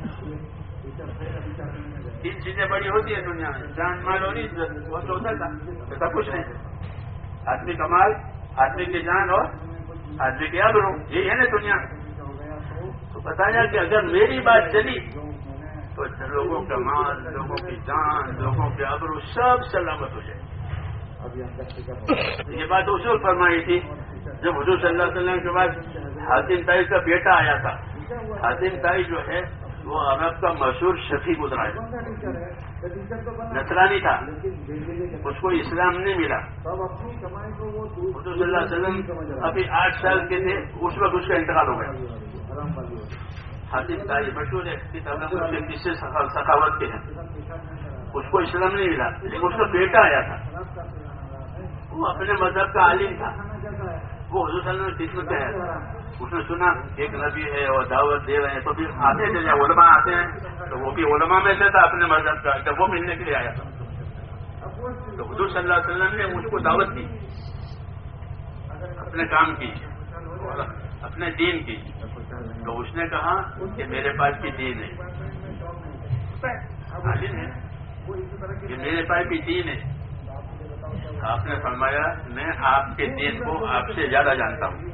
3 چیزیں بڑی ہوتی ہیں دنیا میں، جان، مال اور عزت. وہ تو ہوتا تھا، ایسا کچھ نہیں. آدمی کا مال، آدمی کی جان اور آدمی کی آبرو، یہی ہے نا دنیا. تو بتایا کہ اگر میری بات چلی تو لوگوں کا مال، لوگوں کی جان، لوگوں کی آبرو سب سلامت ہو جائے. یہ بات اصول فرمائی تھی جب حضور صلی اللہ علیہ وسلم کے بعد حاتم طائی کا بیٹا آیا تھا. حاتم طائی جو ہے وہ عرب کا مشہور شفیع گزرا ہے، نصرانی تھا، اس کو اسلام نہیں ملا. حضور صلی اللہ علیہ وسلم ابھی 8 سال کے تھے، اس وقت اس کا انتقال ہو گیا. حاتم طائی مشہور ہے، کس سے سخاوت کے ہیں. اس کو اسلام نہیں ملا، لیکن اس کا بیٹا آیا تھا، وہ اپنے مذہب کا عالم تھا. وہ حضور صلی اللہ علیہ وسلم کی خدمت میں آیا تھا. اس نے سنا ایک نبی ہے اور دعوت دے رہے ہیں، تو پھر آتے تھے، علماء آتے ہیں تو وہ بھی علماء میں سے تھا اپنے مذہب کا، جب وہ ملنے کے لیے آیا تھا تو حضور صلی اللہ علیہ وسلم نے اس کو دعوت دی اپنے کام کی اور اپنے دین کی. تو اس نے کہا کہ میرے پاس بھی دین ہے، عالم ہے، کہ میرے پاس بھی دین ہے. آپ نے فرمایا میں آپ کے دین کو آپ سے زیادہ جانتا ہوں.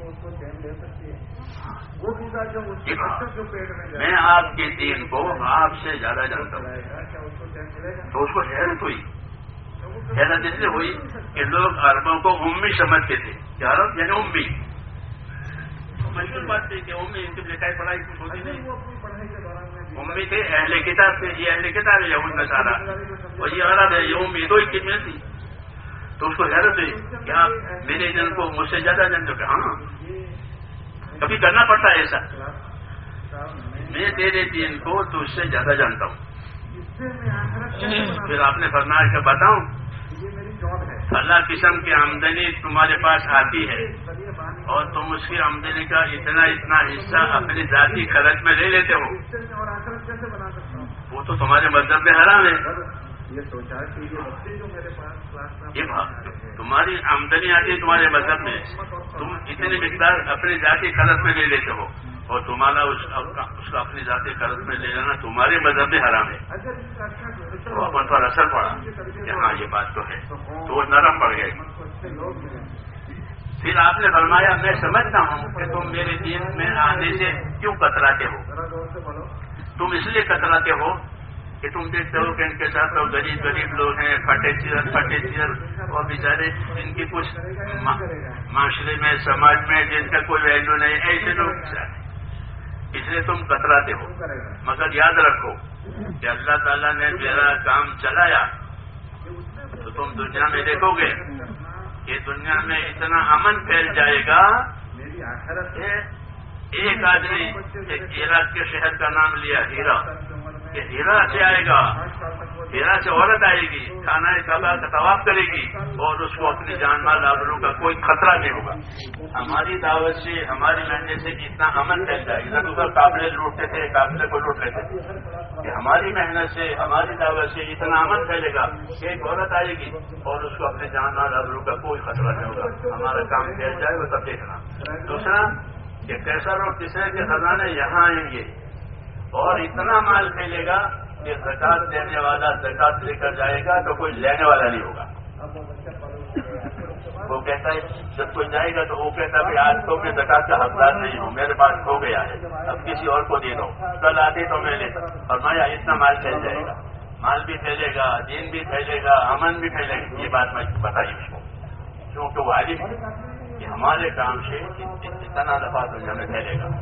میں آپ کے دین کو آپ سے زیادہ جانتا ہوں. تو اس کو حیرت ہوئی. حیرت اس لیے ہوئی کہ لوگ عربوں کو امی سمجھتے تھے. کیا عرب یعنی امی، مشہور بات تھی کہ امی ان کی لکھائی پڑھائی کچھ ہوتی نہیں. امی تھے اہل کتاب تھے. یہ اہل کتاب ہے یہود نصارا، اور یہ عرب ہے، یہ امی، 2 ہی کتنے تھی. تو اس کو حیرت ہوئی کہ آپ میرے دین کو مجھ سے زیادہ جانتے ہو. ہاں، کبھی کرنا پڑتا ہے ایسا. میں تیرے دین کو تجھ سے زیادہ جانتا ہوں. پھر آپ نے فرمایا کہ بتاؤں فلاں قسم کی آمدنی تمہارے پاس آتی ہے اور تم اس کی آمدنی کا اتنا حصہ اپنی ذاتی خرچ میں لے لیتے ہو، وہ تو تمہارے مذہب میں حرام ہے. تمہاری آمدنی آتی ہے تمہارے مذہب میں، تم اتنی مقدار اپنی ذاتی خرچ میں لے لیتے ہو اور تمہارا اس کا اپنی ذاتی قرض میں لے لینا تمہارے مذہب میں حرام ہے. تو اپن پر اثر پڑا کہ ہاں یہ بات تو ہے، تو وہ نرم پڑ گئے. پھر آپ نے فرمایا میں سمجھتا ہوں کہ تم میرے دین میں آنے سے کیوں کتراتے ہو. تم اس لیے کتراتے ہو کہ تم دیکھتے ہو کہ ان کے ساتھ تو غریب لوگ ہیں، پھٹے چیر اور بیچارے جن کی کچھ معاشرے میں سماج میں جن کا کوئی ویلیو نہیں، ایسے لوگ اس لیے تم کتراتے ہو. مگر یاد رکھو کہ اللہ تعالیٰ نے میرا کام چلایا تو تم دنیا میں دیکھو گے کہ دنیا میں اتنا امن پھیل جائے گا کہ ایک آدمی عراق کے شہر کا نام لیا ہیرا، کہ ہیرا سے آئے گا، ہیرا سے عورت آئے گی، کھانا کعبہ کا طواف کرے گی اور اس کو اپنی جان مال آبرو کا کوئی خطرہ نہیں ہوگا. ہماری دعوت سے ہماری محنت سے اتنا امن پھیل جائے گا. ادھر قابلے لوٹتے تھے، قابلے کو لوٹ لیتے تھے، کہ ہماری محنت سے ہماری دعوت سے اتنا امن پھیلے گا کہ ایک عورت آئے گی اور اس کو اپنے جان مال آبرو کا کوئی خطرہ نہیں ہوگا. ہمارا کام پھیل جائے وہ تب دیکھنا. دوسرا کہ کیسر اور کسرے کے خزانے یہاں آئیں گے اور اتنا مال پھیلے گا کہ زکات دینے والا زکات لے کر جائے گا تو کوئی لینے والا نہیں ہوگا. وہ کہتا ہے جب کوئی جائے گا تو وہ کہتا ہے آج تو میں زکات کا حقدار نہیں ہوں، میرے پاس ہو گیا ہے، اب کسی اور کو دے دو، کل آتے تو میں لیتا. فرمایا اتنا مال پھیل جائے گا، مال بھی پھیلے گا، دین بھی پھیلے گا، امن بھی پھیلے گا. یہ بات میں بتائی اس کو کیونکہ وہ عالم ہے کہ ہمارے کام سے اتنا نفع دنیا میں پھیلے گا.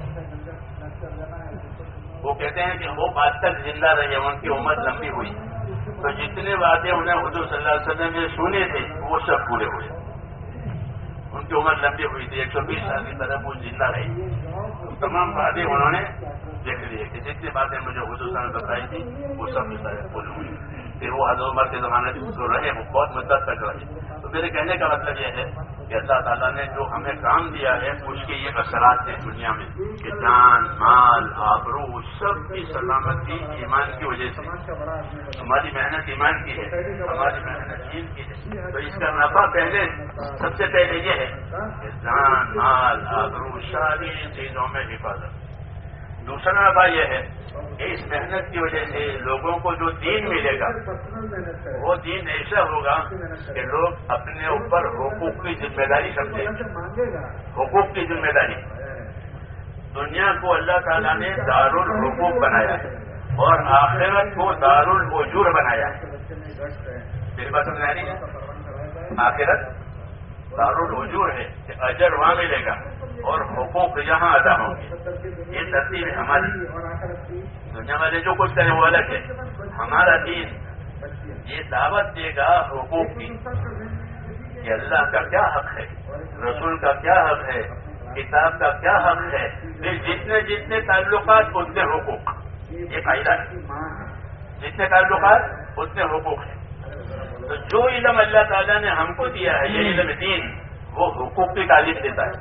وہ کہتے ہیں کہ وہ بات تک زندہ رہے، ان کی عمر لمبی ہوئی تو جتنے باتیں انہیں حضور صلی اللہ علیہ وسلم نے سنے تھے وہ سب پورے ہوئے. ان کی عمر لمبی ہوئی تھی، 120 سال کی طرح وہ زندہ رہی. تمام باتیں انہوں نے دیکھ لی کہ جتنی باتیں مجھے حضور صلی اللہ علیہ وسلم نے بتائی تھی وہ سب پورے ہوئی. پھر وہ حضرت عمر کے زمانے میں جو رہے وہ بہت مدت تک رہے. تو میرے کہنے کا مطلب یہ ہے کہ اللہ تعالیٰ نے جو ہمیں کام دیا ہے اس کے یہ اثرات ہیں دنیا میں کہ جان مال آبرو سب کی سلامتی ایمان کی وجہ سے. ہماری محنت ایمان کی ہے، ہماری محنت دین کی ہے. تو اس کا نفع پہلے سب سے پہلے یہ ہے کہ جان مال آبرو ساری چیزوں میں حفاظت. دوسرا نفع یہ ہے کہ اس محنت کی وجہ سے لوگوں کو جو دین ملے گا وہ دین ایسا ہوگا کہ لوگ اپنے اوپر حقوق کی ذمہ داری سمجھیں گے. حقوق کی ذمہ داری. دنیا کو اللہ تعالیٰ نے دارالحقوق بنایا ہے اور آخرت کو دارالوجور بنایا ہے. میری بات سمجھ آ رہی ہے؟ آخرت دارالوجور ہے کہ اجر وہاں ملے گا اور حقوق یہاں ادا ہوں گے. یہ ترتیب ہے ہماری. دنیا والے جو کچھ کریں وہ الگ ہے. ہمارا دین یہ دعوت دے گا حقوق کی کہ اللہ کا کیا حق ہے، رسول کا کیا حق ہے، کتاب کا کیا حق ہے. پھر جتنے تعلقات اتنے حقوق. یہ فائدہ ہے. جتنے تعلقات اتنے حقوق ہیں. تو جو علم اللہ تعالیٰ نے ہم کو دیا ہے یہ علم دین وہ حقوق کی تعلیم دیتا ہے.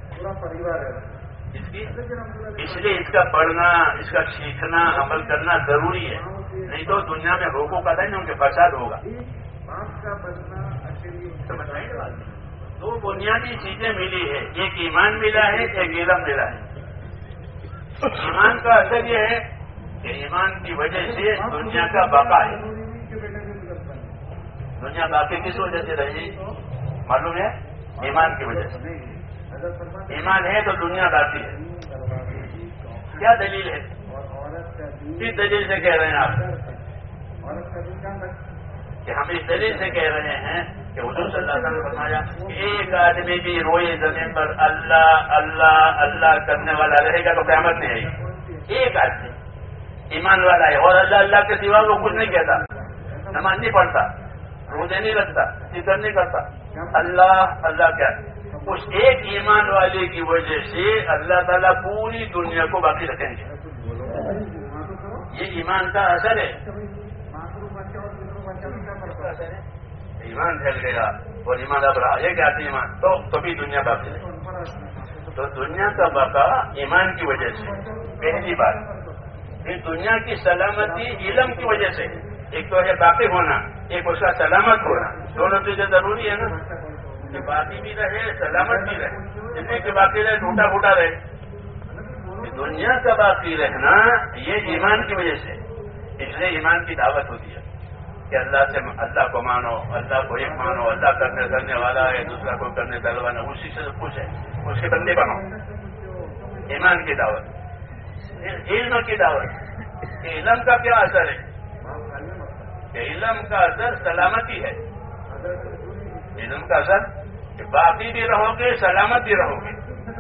اس لیے اس کا پڑھنا، اس کا سیکھنا، عمل کرنا ضروری ہے. نہیں تو دنیا میں حقوق ادا نہیں، ان کے فساد ہوگا. دو بنیادی چیزیں ملی ہے، ایک ایمان ملا ہے، ایک علم ملا ہے. ایمان کا اثر یہ ہے کہ ایمان کی وجہ سے دنیا کا بقا ہے. دنیا باقی کس وجہ سے رہی معلوم ہے؟ ایمان کی وجہ سے. ایمان ہے تو دنیا باقی ہے. کیا دلیل ہے؟ کس دلیل سے کہہ رہے ہیں آپ؟ کہ ہم اس دلیل سے کہہ رہے ہیں کہ حضور صلی اللہ علیہ وسلم نے فرمایا کہ ایک آدمی بھی روئے زمین پر اللہ اللہ اللہ کرنے والا رہے گا تو قیامت نہیں آئے گی. ایک آدمی ایمان والا ہے اور اللہ اللہ کے سوا وہ کچھ نہیں کہتا، نماز نہیں پڑھتا، روزے نہیں رکھتا، ذکر نہیں کرتا، اللہ اللہ کیا. اس ایک ایمان والے کی وجہ سے اللہ تعالیٰ پوری دنیا کو باقی رکھیں گے. یہ ایمان کا اثر ہے. ایمان پھیل گیا اور ایمان اب رہا، یہ کیا تھی ایمان، تو بھی دنیا باقی رہے. تو دنیا کا بقا ایمان کی وجہ سے. پہلی بات یہ دنیا کی سلامتی علم کی وجہ سے. ایک تو ہے باقی ہونا، ایک اس کا سلامت ہونا، دونوں چیزیں ضروری ہے نا، کہ باقی بھی رہے سلامت بھی رہے. جتنے کہ باقی رہے ٹوٹا پھوٹا رہے. دنیا کا باقی رہنا یہ ایمان کی وجہ سے. اس لیے ایمان کی دعوت ہوتی ہے کہ اللہ کو مانو، اللہ کو ایک مانو، اللہ کرنے والا ہے، دوسرا کو کرنے والا، اسی سے خوش ہے، اس کے بندے بنو. ایمان کی دعوت. علم کی دعوت کہ علم کا کیا اثر ہے، کہ علم کا اثر سلامتی ہے. علم کا اثر کہ باقی بھی رہو گے سلامت بھی رہو گے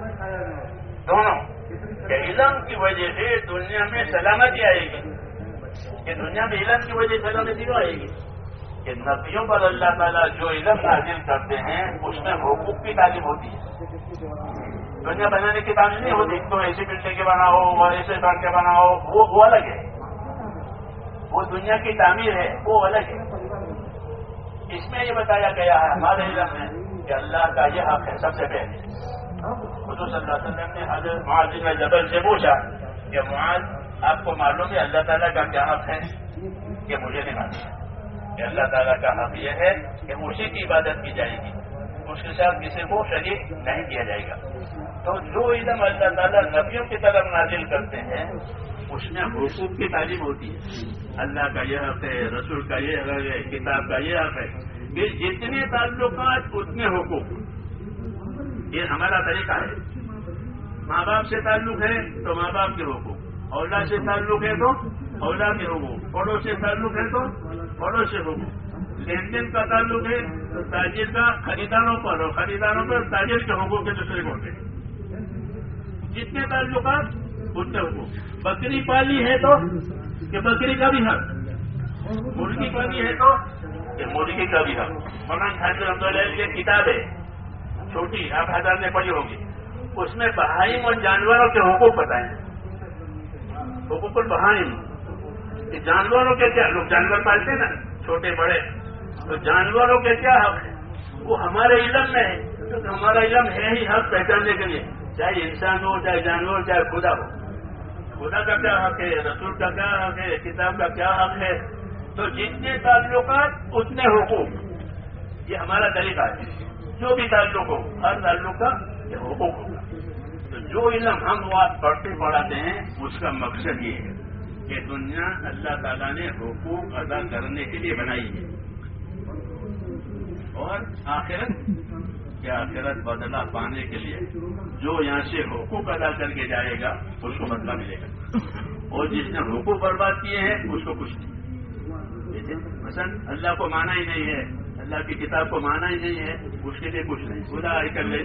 دونوں. کہ علم کی وجہ سے دنیا میں سلامتی آئے گی. کہ دنیا میں علم کی وجہ سے سلامتی کیوں آئے گی، کہ نبیوں پر اللہ تعالیٰ جو علم نازل کرتے ہیں اس میں حقوق کی تعلیم ہوتی ہے. دنیا بنانے کی تعلیم نہیں ہوتی، تو ایسی بلڈنگ کے بناؤ اور ایسے گھر کے بناؤ، وہ الگ ہے. وہ دنیا کی تعمیر ہے، وہ الگ ہے. اس میں یہ بتایا گیا ہے ہمارے علم میں کہ اللہ کا یہ حق ہے سب سے پہلے. حضور صلی اللہ علیہ وسلم نے حضرت معاذ بن جبل سے پوچھا کہ معاذ آپ کو معلوم ہے اللہ تعالیٰ کا کیا حق ہے، کہ مجھے نہیں معلوم. کہ اللہ تعالیٰ کا حق یہ ہے کہ اسی کی عبادت کی جائے گی، اس کے ساتھ کسی کو شریک نہیں کیا جائے گا. تو جو علم اللہ تعالیٰ نبیوں کی طرف نازل کرتے ہیں اس میں حقوق کی تعلیم ہوتی ہے. اللہ کا یہ حق ہے، رسول کا یہ حق ہے، کتاب کا یہ حق ہے. پھر جتنے تعلقات اتنے حقوق. یہ ہمارا طریقہ ہے. ماں باپ سے تعلق ہے تو ماں باپ کے حقوق، اولاد سے تعلق ہے تو اولاد کے حقوق، پڑوس سے تعلق ہے تو پڑوس سے حقوق. لین دین کا تعلق ہے تو تاجر کا خریداروں پر اور خریداروں پر تاجر کے حقوق کے دوسرے کو ہوتے. جتنے تعلقات اتنے حقوق. بکری پالی ہے تو کہ بکری کا بھی حق، مرغی پالی ہے تو کہ مرغی کا بھی حق. مولانا خان رحمۃ اللہ کی کتاب ہے چھوٹی، آپ ہزار میں پڑھی ہوگی. اس میں بہائم اور جانوروں کے حقوق بتائیں. حقوق البہائم کہ جانوروں کے کیا، لوگ جانور پالتے ہیں نا چھوٹے بڑے، تو جانوروں کے کیا حق ہے وہ ہمارے علم میں ہے. کیونکہ ہمارا علم ہے ہی حق پہچاننے کے لیے، چاہے انسان ہو چاہے جانور چاہے خدا ہو. خدا کا کیا حق ہے، رسول کا کیا حق ہے، کتاب کا کیا حق ہے. تو جتنے تعلقات اتنے حقوق. یہ ہمارا طریقہ ہے. جو بھی تعلق ہو ہر تعلق کا یہ حقوق ہوگا. تو جو علم ہم پڑھتے پڑھاتے ہیں اس کا مقصد یہ ہے کہ دنیا اللہ تعالیٰ نے حقوق ادا کرنے کے لیے بنائی ہے، اور آخرت کہ آخرت بدلہ پانے کے لیے جو یہاں سے حقوق ادا کر کے جائے گا اس کو بدلہ ملے گا، اور جس نے حقوق برباد کیے ہیں اس کو کچھ نہیں. مثلا اللہ کو مانا ہی نہیں ہے، اللہ کی کتاب کو مانا ہی نہیں ہے، اس کے لیے کچھ نہیں. خدا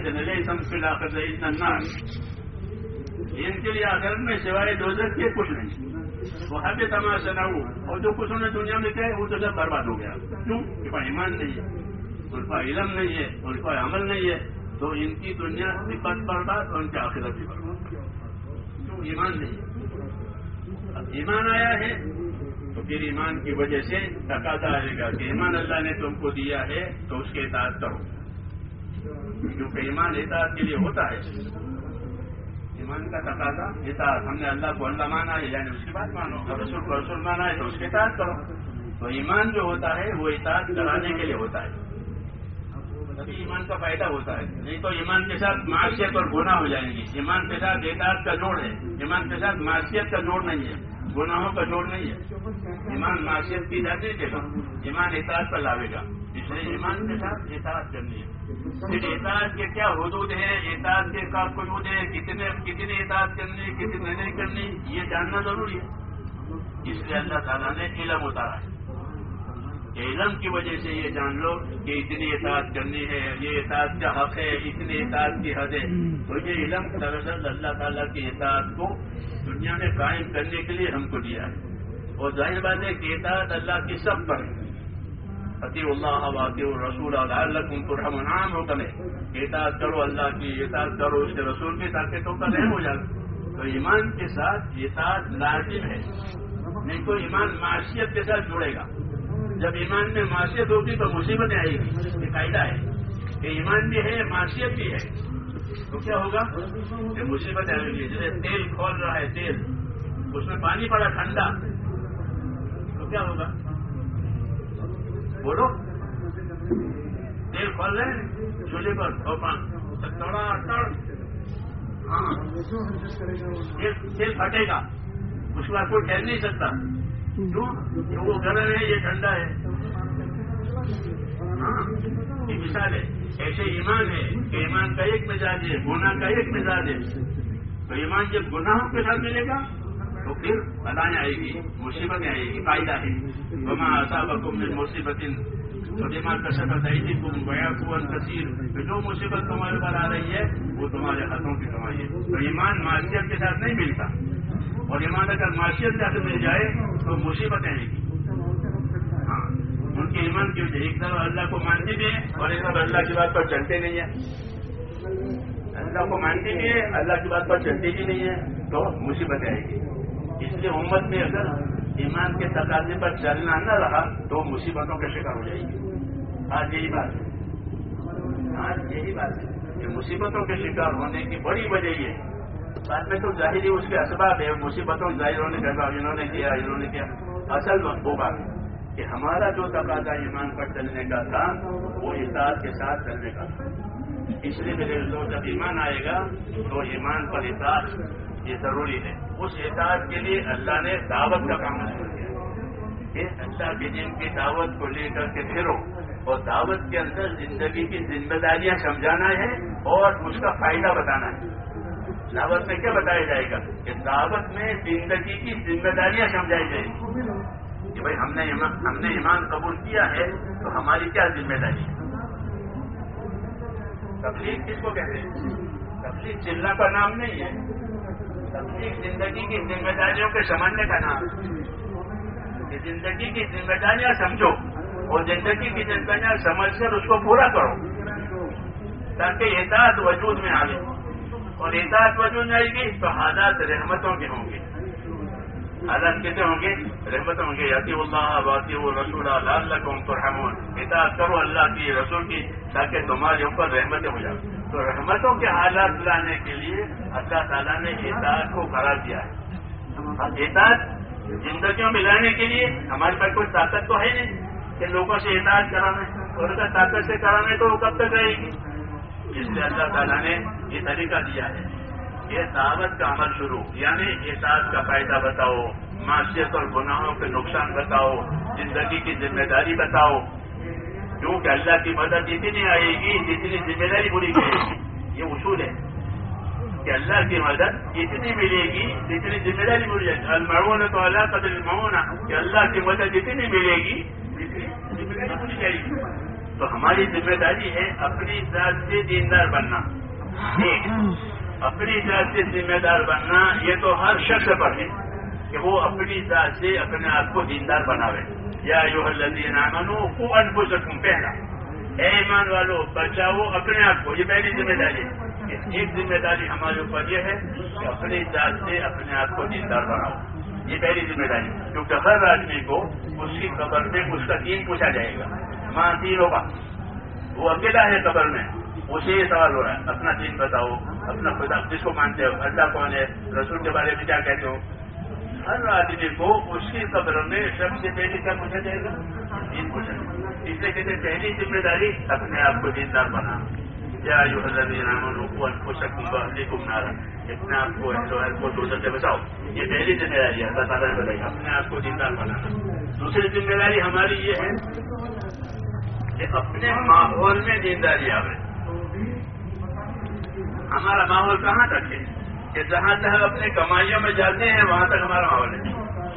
ان کے لیے آخرت میں سوائے دوزخ کے کچھ نہیں. وہاں پہ تماشا نہ ہو، اور جو کچھ انہوں نے دنیا میں کیا ہے وہ تو سب برباد ہو گیا. کیوں؟ کہ ایمان نہیں ہے، ان کا علم نہیں ہے، ان کا عمل نہیں ہے، تو ان کی دنیا بھی برباد اور ان کی آخرت بھی برباد. کیوں؟ ایمان نہیں ہے. اب ایمان آیا ہے تو پھر ایمان کی وجہ سے تقاضا آئے گا کہ ایمان اللہ نے تم کو دیا ہے تو اس کے اطاعت کرو. کیونکہ ایمان اطاعت کے لیے ہوتا ہے. ایمان کا تقاضا اطاعت. ہم نے اللہ کو اللہ مانا ہے یعنی اس کی بات مانو، اور رسول کو رسول مانا ہے تو اس کے اطاعت کرو. تو ایمان جو ہوتا ہے وہ اطاعت کرانے کے لیے ہوتا ہے، تبھی ایمان کا فائدہ ہوتا ہے. نہیں تو ایمان کے ساتھ معاشیت اور گناہ ہو جائیں گی. ایمان کے ساتھ اطاعت کا جوڑ ہے، ایمان کے ساتھ معاشیت کا جوڑ نہیں ہے، گناہوں کا جوڑ نہیں ہے. ایمان معاشیت کی اجازت نہیں دے گا، ایمان اطاعت پر لاوے گا. اس لیے ایمان کے ساتھ اطاعت کرنی ہے. پھر اطاعت کے کیا حدود ہیں، اطاعت کے کا حدود ہے، کتنے اطاعت کرنی کتنے نہیں کرنی یہ جاننا ضروری ہے. اس لیے اللہ تعالیٰ نے علم اتارا ہے کہ علم کی وجہ سے یہ جان لو کہ اتنی اطاعت کرنی ہے، یہ اطاعت کا حق ہے، اتنی اطاعت کی حد ہے. تو یہ علم دراصل اللہ تعالیٰ کی اطاعت کو دنیا میں قائم کرنے کے لیے ہم کو دیا ہے. اور ظاہر بات ہے کہ اطاعت اللہ کی سب پر ہے. اطیعوا اللہ واطیعوا الرسول لعلکم ترحمون عام حکم ہے. اطاعت کرو اللہ کی، اطاعت کرو اس کے رسول کی تاکہ تم پر رحم ہو جائے. تو ایمان کے ساتھ اطاعت لازم ہے، نہیں تو ایمان معاشیت کے ساتھ جڑے گا. جب ایمان میں معصیت ہوگی تو مصیبتیں آئے گی. یہ قاعدہ ہے کہ ایمان بھی ہے معصیت بھی ہے تو کیا ہوگا کہ مصیبتیں آئے گی. جیسے تیل کھول رہا ہے، تیل اس میں پانی پڑا ٹھنڈا تو کیا ہوگا؟ بولو. تیل کھول رہے ہیں چولہے پر تڑا تڑ، ہاں تیل پھٹے گا، اس کے بعد کوئی ٹھہر نہیں سکتا. کیوں؟ وہ گرم ہے، یہ ٹھنڈا ہے. ہاں یہ مثال ہے. ایسے ایمان ہے کہ ایمان کا ایک مزاج ہے، گناہ کا ایک مزاج ہے. تو ایمان جب گناہوں کے ساتھ ملے گا تو پھر بلائیں آئے گی، مصیبتیں آئے گی. فائدہ ہے وما اصابکم من مصیبت فبما کسبت ایدیکم ویعفو عن کثیر. جو مصیبت تمہارے اوپر آ رہی ہے وہ تمہارے ہاتھوں کی کمائی ہے. تو ایمان معصیت کے ساتھ نہیں ملتا، اور ایمان اگر معصیت کے ساتھ مل جائے تو مصیبتیں آئیں گی. ہاں ان کے ایمان کی وجہ ایک طرف اللہ کو مانتے بھی ہیں اور ایک طرف اللہ کی بات پر چلتے نہیں ہیں. اللہ کو مانتے بھی ہیں، اللہ کی بات پر چلتے بھی نہیں ہیں تو مصیبتیں آئیں گی. اس لیے امت میں اگر ایمان کے تقاضے پر چلنا نہ رہا تو مصیبتوں کا شکار ہو جائے گی. آج یہی بات ہے، آج یہی بات ہے کہ مصیبتوں کے شکار ہونے کی بڑی وجہ یہ ہے. بعد میں تو ظاہری اس کے اسباب ہے، مصیبتوں ظاہر ہونے کے بعد انہوں نے کیا. اصل وہ بات ہے کہ ہمارا جو تقاضا ایمان پر چلنے کا تھا وہ اطاعت کے ساتھ چلنے کا تھا. اس لیے میرے دوست جب ایمان آئے گا تو ایمان پر اطاعت یہ ضروری ہے. اس اطاعت کے لیے اللہ نے دعوت کا کام شروع کیا کہ اللہ کے دین کی دعوت کو لے کر کے پھرو، اور دعوت کے اندر زندگی کی ذمہ داریاں سمجھانا ہے اور اس کا فائدہ بتانا ہے. دعوت میں کیا بتایا جائے گا کہ دعوت میں زندگی کی ذمہ داریاں سمجھائی جائیں گی کہ بھائی ہم نے ایمان قبول کیا ہے تو ہماری کیا ذمہ داری ہے. تبلیغ کس کو کہتے ہیں؟ تبلیغ چلنا کا نام نہیں ہے. تبلیغ زندگی کی ذمہ داریوں کے سمجھنے کا نام ہے کہ زندگی کی ذمہ داریاں سمجھو اور زندگی کی ذمہ داریاں سمجھ کر اس کو پورا کرو تاکہ اطاعت وجود میں آئے. اور اطاعت وجود میں آئے گی تو حالات رحمتوں کے ہوں گے. حالات کیسے ہوں گے؟ رحمتوں ہوں گے. یاتی اللہ واطیع الرسول لعلکم ترحمون. اطاعت کرو اللہ کی، رسول کی، تاکہ تمہارے اوپر رحمتیں ہو جائیں. تو رحمتوں کے حالات لانے کے لیے اللہ تعالیٰ نے اطاعت کو قرار دیا ہے. اطاعت زندگیوں میں لانے کے لیے ہمارے پاس کوئی طاقت تو ہے نہیں کہ لوگوں سے اطاعت کرانا ہے، اور اگر طاقت سے کرانے تو وہ کب تک رہے گی. اس لیے اللہ تعالیٰ نے یہ طریقہ دیا ہے کہ دعوت کا عمل شروع، یعنی اطاعت کا فائدہ بتاؤ، معصیت اور گناہوں کے نقصان بتاؤ، زندگی کی ذمہ داری بتاؤ. کیونکہ اللہ کی مدد اتنی آئے گی جتنی ذمہ داری پوری کرے گی. یہ اصول ہے کہ اللہ کی مدد اتنی ملے گی جتنی ذمہ داری پوری جائے گی. المعونۃ علی قدر المعونہ، کہ اللہ کی مدد اتنی ملے گی جتنی ذمہ داری پوری جائے گی. تو ہماری ذمہ داری ہے اپنی ذات سے دیندار بننا. ایک اپنی ذات سے ذمہ دار بننا یہ تو ہر شخص پر ہے کہ وہ اپنی ذات سے اپنے آپ کو دیندار بناوے. یا ایھا الذین آمنوا قوا انفسکم، پہلا اے ایمان والو بچاؤ اپنے آپ کو. یہ پہلی ذمہ داری ہے. ایک ذمہ داری ہمارے اوپر یہ ہے کہ اپنی ذات سے اپنے آپ کو دیندار بناؤ. یہ پہلی ذمہ داری، کیونکہ ہر آدمی کو اس کی قبر میں اس کا دین پوچھا جائے گا. ماں دین ہوگا، وہ اکیلا ہے قبر میں، اسے یہ سوال ہو رہا ہے اپنا دین بتاؤ، اپنا خدا جس کو مانتے ہو، اللہ کون ہے، رسول کے بارے میں کیا کہتے ہو. ہر آدمی کو اس کی قبر میں سب سے پہلے کیا پوچھا جائے گا؟ دین پوچھا جائے گا. اس لیے کہتے پہلی ذمہ داری اپنے آپ کو دیندار بنا. یا ایھا الذین آمنوا قوا انفسکم واہلیکم نارا، اپنے آپ کو اہل کو دوزخ سے بچاؤ. یہ پہلی ذمہ داری ہے اللہ تعالیٰ نے بتائی، اپنے آپ کو دیندار بنانا. دوسری ذمہ داری ہماری یہ ہے کہ اپنے ماحول میں دینداری آئے. ہمارا ماحول کہاں تک ہے کہ جہاں تک اپنے کمائیوں میں جاتے ہیں وہاں تک ہمارا ماحول ہے.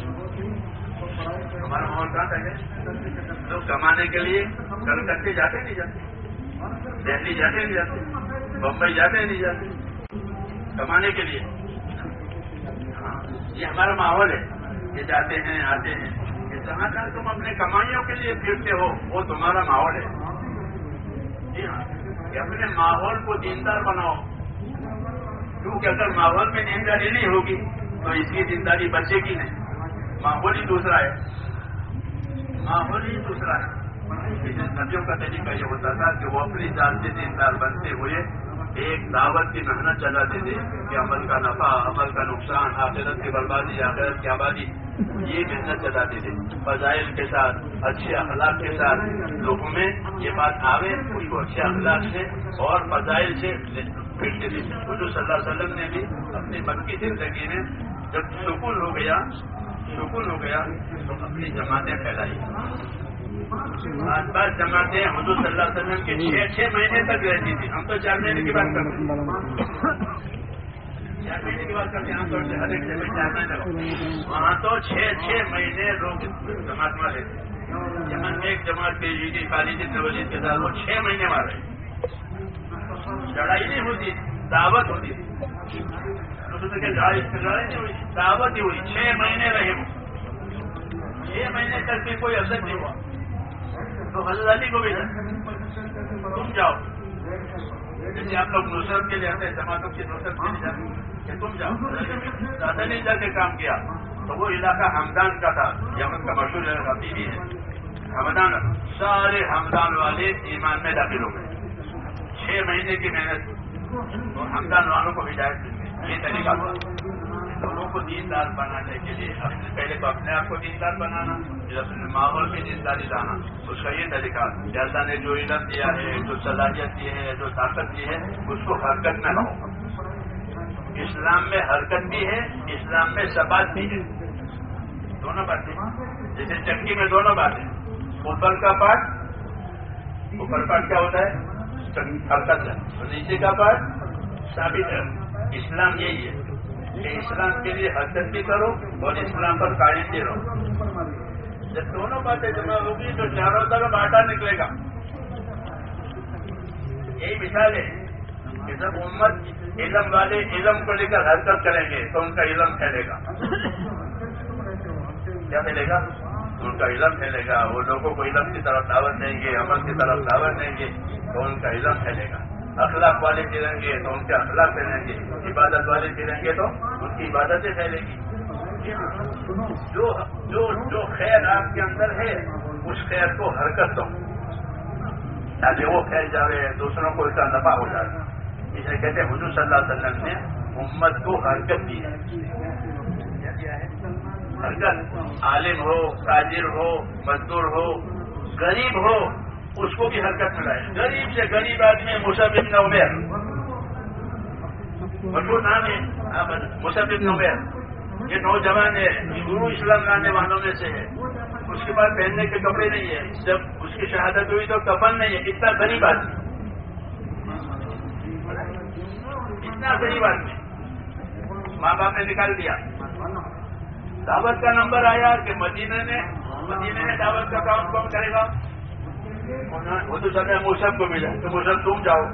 ہمارا ماحول کہاں تک ہے؟ لوگ کمانے کے لیے کلکتے جاتے نہیں جاتے، دہلی جاتے نہیں جاتے، بمبئی جاتے نہیں جاتے کمانے کے لیے. ہاں یہ ہمارا ماحول ہے. یہ جاتے ہیں آتے ہیں. جہاں تک تم اپنے کمائیوں کے لیے پھرتے ہو وہ تمہارا ماحول ہے. جی ہاں، کہ اپنے ماحول کو دیندار بناؤ. کیونکہ اگر ماحول میں دینداری نہیں ہوگی تو اس کی دینداری بچے گی نہیں. ماحول ہی دوسرا ہے. ماحول ہی دوسرا ہے. نبیوں کا طریقہ یہ ہوتا تھا کہ وہ اپنی ذات سے دیندار بنتے ہوئے ایک دعوت کی محنت چلاتے تھے کہ عمل کا نفع، عمل کا نقصان، آخرت کی بربادی، آخرت کی آبادی، یہ محنت چلاتے تھے. فضائل کے ساتھ، اچھے اخلاق کے ساتھ لوگوں میں یہ بات آوے، اس کو اچھے اخلاق سے اور فضائل سے پھیرتے تھے. حضور صلی اللہ علیہ وسلم نے بھی اپنی مکی زندگی میں جب سکون ہو گیا تو اپنی جماعتیں پھیلائی. آس پاس جماعتیں حضور صلی اللہ علیہ وسلم کے 6 مہینے تک رہتی تھی. ہم تو 4 مہینے کی بات کرتے ہیں، 4 مہینے کی بات کرتے ہیں. عام طور سے ہر ایک جگہ 4 مہینے وہاں تو 6 مہینے لوگ جماعت میں رہتے. یمن میں ایک جماعت کے خالد بن ولید کے ساتھ وہ 6 مہینے وہاں رہے. لڑائی نہیں ہوتی، دعوت ہوتی تھی. لڑائی نہیں ہوئی، دعوت ہی ہوئی. 6 مہینے رہے وہ. 6 مہینے تک بھی کوئی اثر نہیں ہوا. تو حضرت علی کو بھی تم جاؤ، جیسے آپ لوگ نصرت کے لیے آتے ہیں، جماعتوں کی نصرت کے لیے جاتے کہ تم جاؤ. زیادہ نہیں جا کے کام کیا تو وہ علاقہ ہمدان کا تھا، یمن کا مشہور علاقہ بھی ہے ہمدان. سارے ہمدان والے ایمان میں داخل ہو گئے. 6 مہینے کی محنت اور ہمدان والوں کو ہدایت دی. یہ طریقہ تھا لوگوں کو دیندار بنانے کے لیے. پہلے تو اپنے آپ کو دیندار بنانا، پھر اپنے ماحول میں دینداری لانا. اس کا یہ طریقہ کہ اللہ نے جو علم دیا ہے، جو صلاحیت دی ہے، جو طاقت دی ہے، اس کو حرکت میں لاؤ. اسلام میں حرکت بھی ہے، اسلام میں ثبات بھی ہے. دونوں باتیں جیسے چکی میں دونوں باتیں. اوپر کا پارٹ کیا ہوتا ہے؟ حرکت ہے. اور نیچے کا پارٹ ثابت ہے. اسلام یہی ہے کہ اسلام کے لیے حرکت بھی کرو اور اسلام پر قائم بھی رہو. جب دونوں باتیں جمع ہوگی تو چاروں طرف آٹا نکلے گا. یہی مثال ہے کہ جب امت علم والے علم کو لے کر حرکت کریں گے تو ان کا علم پھیلے گا. کیا پھیلے گا؟ ان کا علم پھیلے گا. وہ لوگوں کو علم کی طرف دعوت دیں گے، عمل کی طرف دعوت دیں گے تو ان کا علم پھیلے گا. اخلاق والے پھیلیں گے تو ان کے اخلاق پھیلیں گے. عبادت والے پھیلیں گے تو ان کی عبادتیں پھیلیں گی. جو خیر آپ کے اندر ہے اس خیر کو حرکت دو تاکہ وہ پھیل جائے، دوسروں کو اس کا نفع ہو جائے. اسے کہتے ہیں حضور صلی اللہ علیہ وسلم نے امت کو حرکت دی ہے. حرکت، عالم ہو، تاجر ہو، مزدور ہو، غریب ہو، اس کو بھی حرکت ملائے. غریب سے غریب آدمی مصعب بن عمیر، مشہور نام ہے مصعب بن عمیر. یہ نوجوان ہے، شروع اسلام لانے والوں میں سے ہے. اس کے بعد پہننے کے کپڑے نہیں ہے. جب اس کی شہادت ہوئی تو کفن نہیں ہے. اتنا غریب آدمی، ماں باپ نے نکال دیا. دعوت کا نمبر آیا کہ مدینے نے دعوت کا کام کون کرے گا؟ وہ تو سب مصعب کو ملا تو مصعب تم جاؤ.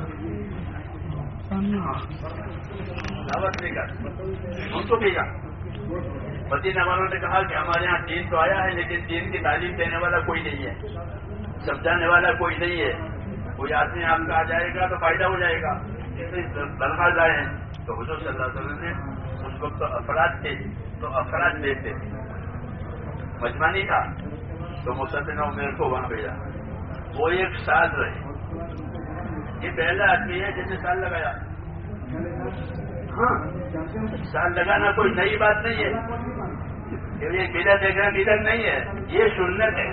دعوت نہیں کر ان کو بھیجا. مدینہ والوں نے کہا کہ ہمارے یہاں دین تو آیا ہے لیکن دین کی تعلیم دینے والا کوئی نہیں ہے، سمجھانے والا کوئی نہیں ہے. کوئی آدمی آپ کا آ جائے گا تو فائدہ ہو جائے گا. بلغا جائیں تو حضور صلی اللہ علیہ وسلم نے اس وقت تو افراد تھے تو افراد دیتے، مجمع نہیں تھا. تو مصعب بن عمیر کو وہاں بھیجا. وہ 1 سال رہے. یہ پہلا آدمی ہے جس نے سال لگایا. ہاں، سال لگانا کوئی نئی بات نہیں ہے. یہ بدعت دیکھنا بدعت نہیں ہے، یہ سنت ہے.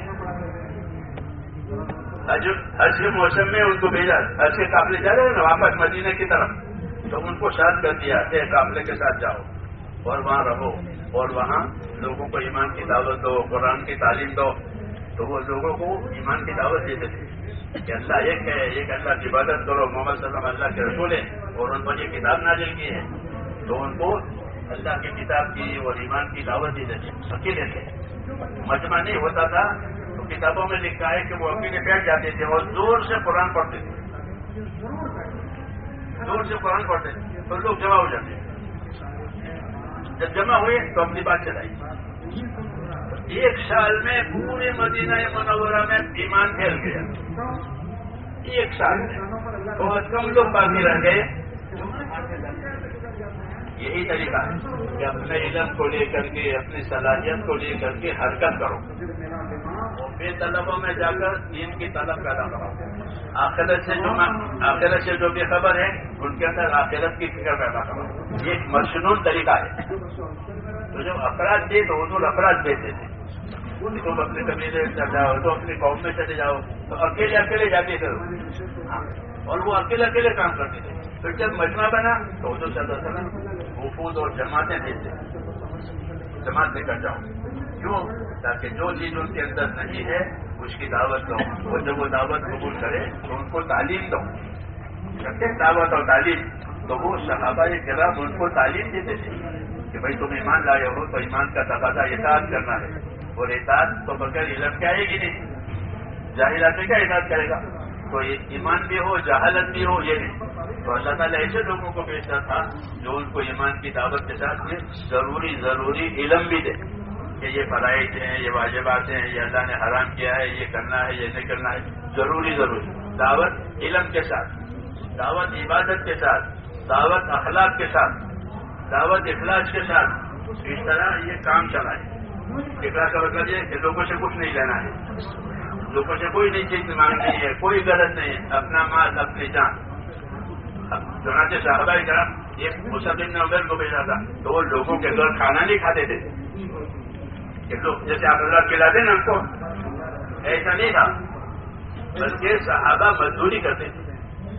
حج کے موسم میں ان کو بھیجا. حج کے قافلے جا رہے ہیں نا واپس مدینے کی طرف، تو ان کو ساتھ کر دیا کہ قافلے کے ساتھ جاؤ اور وہاں رہو اور وہاں لوگوں کو ایمان کی دعوت دو، قرآن کی تعلیم دو. تو وہ لوگوں کو ایمان کی دعوت دیتے تھے کہ اللہ ایک ہے، ایک اللہ کی عبادت کرو، محمد صلی اللہ علیہ وسلم اللہ کے رسول ہیں اور ان پر یہ کتاب نازل کی ہے. تو ان کو اللہ کی کتاب کی اور ایمان کی دعوت دی جاتی. اکیلے تھے، مجمع نہیں ہوتا تھا. تو کتابوں میں لکھا ہے کہ وہ اکیلے بیٹھ جاتے تھے اور زور سے قرآن پڑھتے تھے. زور سے قرآن پڑھتے تھے تو لوگ جمع ہو جاتے. جب جمع ہوئے تو اپنی بات چلائی. 1 سال میں پورے مدینہ منورہ میں ایمان پھیل گیا. 1 سال میں بہت کم لوگ باقی رہ گئے. یہی طریقہ ہے کہ اپنے علم کو لے کر کے، اپنی صلاحیت کو لے کر کے حرکت کرو. وہ بے طلبوں میں جا کر دین کی طلب پیدا کرا. آخرت سے جو بے خبر ہے ان کے اندر آخرت کی فکر پیدا کرا. یہ ایک مصنون طریقہ ہے. تو جب افراد تھے تو حضور افراد دیتے تھے. تم اپنے قبیلے میں چل جاؤ تو اپنی قوم میں چلے جاؤ تو اکیلے اکیلے جاتے کرو. اور وہ اکیلے اکیلے کام کرتے تھے. پھر جب مجمع بنا تو حضور صلی اللہ علیہ وسلم وفود اور جماعتیں دیتے. جماعت لے کر جاؤ. کیوں؟ تاکہ جو چیز ان کے اندر نہیں ہے اس کی دعوت دو. اور جب وہ دعوت قبول کرے تو ان کو تعلیم دو. دعوت اور تعلیم تو وہ صحابہ کرام ان کو تعلیم دیتے تھے کہ بھائی تم ایمان لائے ہو تو ایمان کا تقاضا اطاعت کرنا ہے. اور اطاعت تو بغیر علم کے آئے گی نہیں. جاہل آدمی کیا اطاعت کرے گا؟ تو ایمان بھی ہو جہالت بھی ہو یہ نہیں. تو اللہ تعالیٰ ایسے لوگوں کو بھیجتا تھا جو ان کو ایمان کی دعوت کے ساتھ ضروری علم بھی دے کہ یہ فرائض ہیں، یہ واجبات ہیں، یہ اللہ نے حرام کیا ہے، یہ کرنا ہے، یہ نہیں کرنا ہے. ضروری دعوت علم کے ساتھ، دعوت عبادت کے ساتھ، دعوت اخلاق کے ساتھ، دعوت اخلاص کے ساتھ. اس طرح یہ کام چلائے. اخلاص کا مطلب یہ کہ لوگوں سے کچھ نہیں لینا ہے، لوگوں سے کوئی نہیں چیز مانگنی ہے، کوئی غلط نہیں ہے. اپنا مال اپنی جان. چنانچہ صحابہ کرام ایک مصعب بن عمیر کو بھیجا تھا تو وہ لوگوں کے گھر کھانا نہیں کھاتے تھے کہ لوگ جیسے آپ اللہ کھلاتے نا ان کو، ایسا نہیں تھا. بلکہ صحابہ مزدوری کرتے تھے.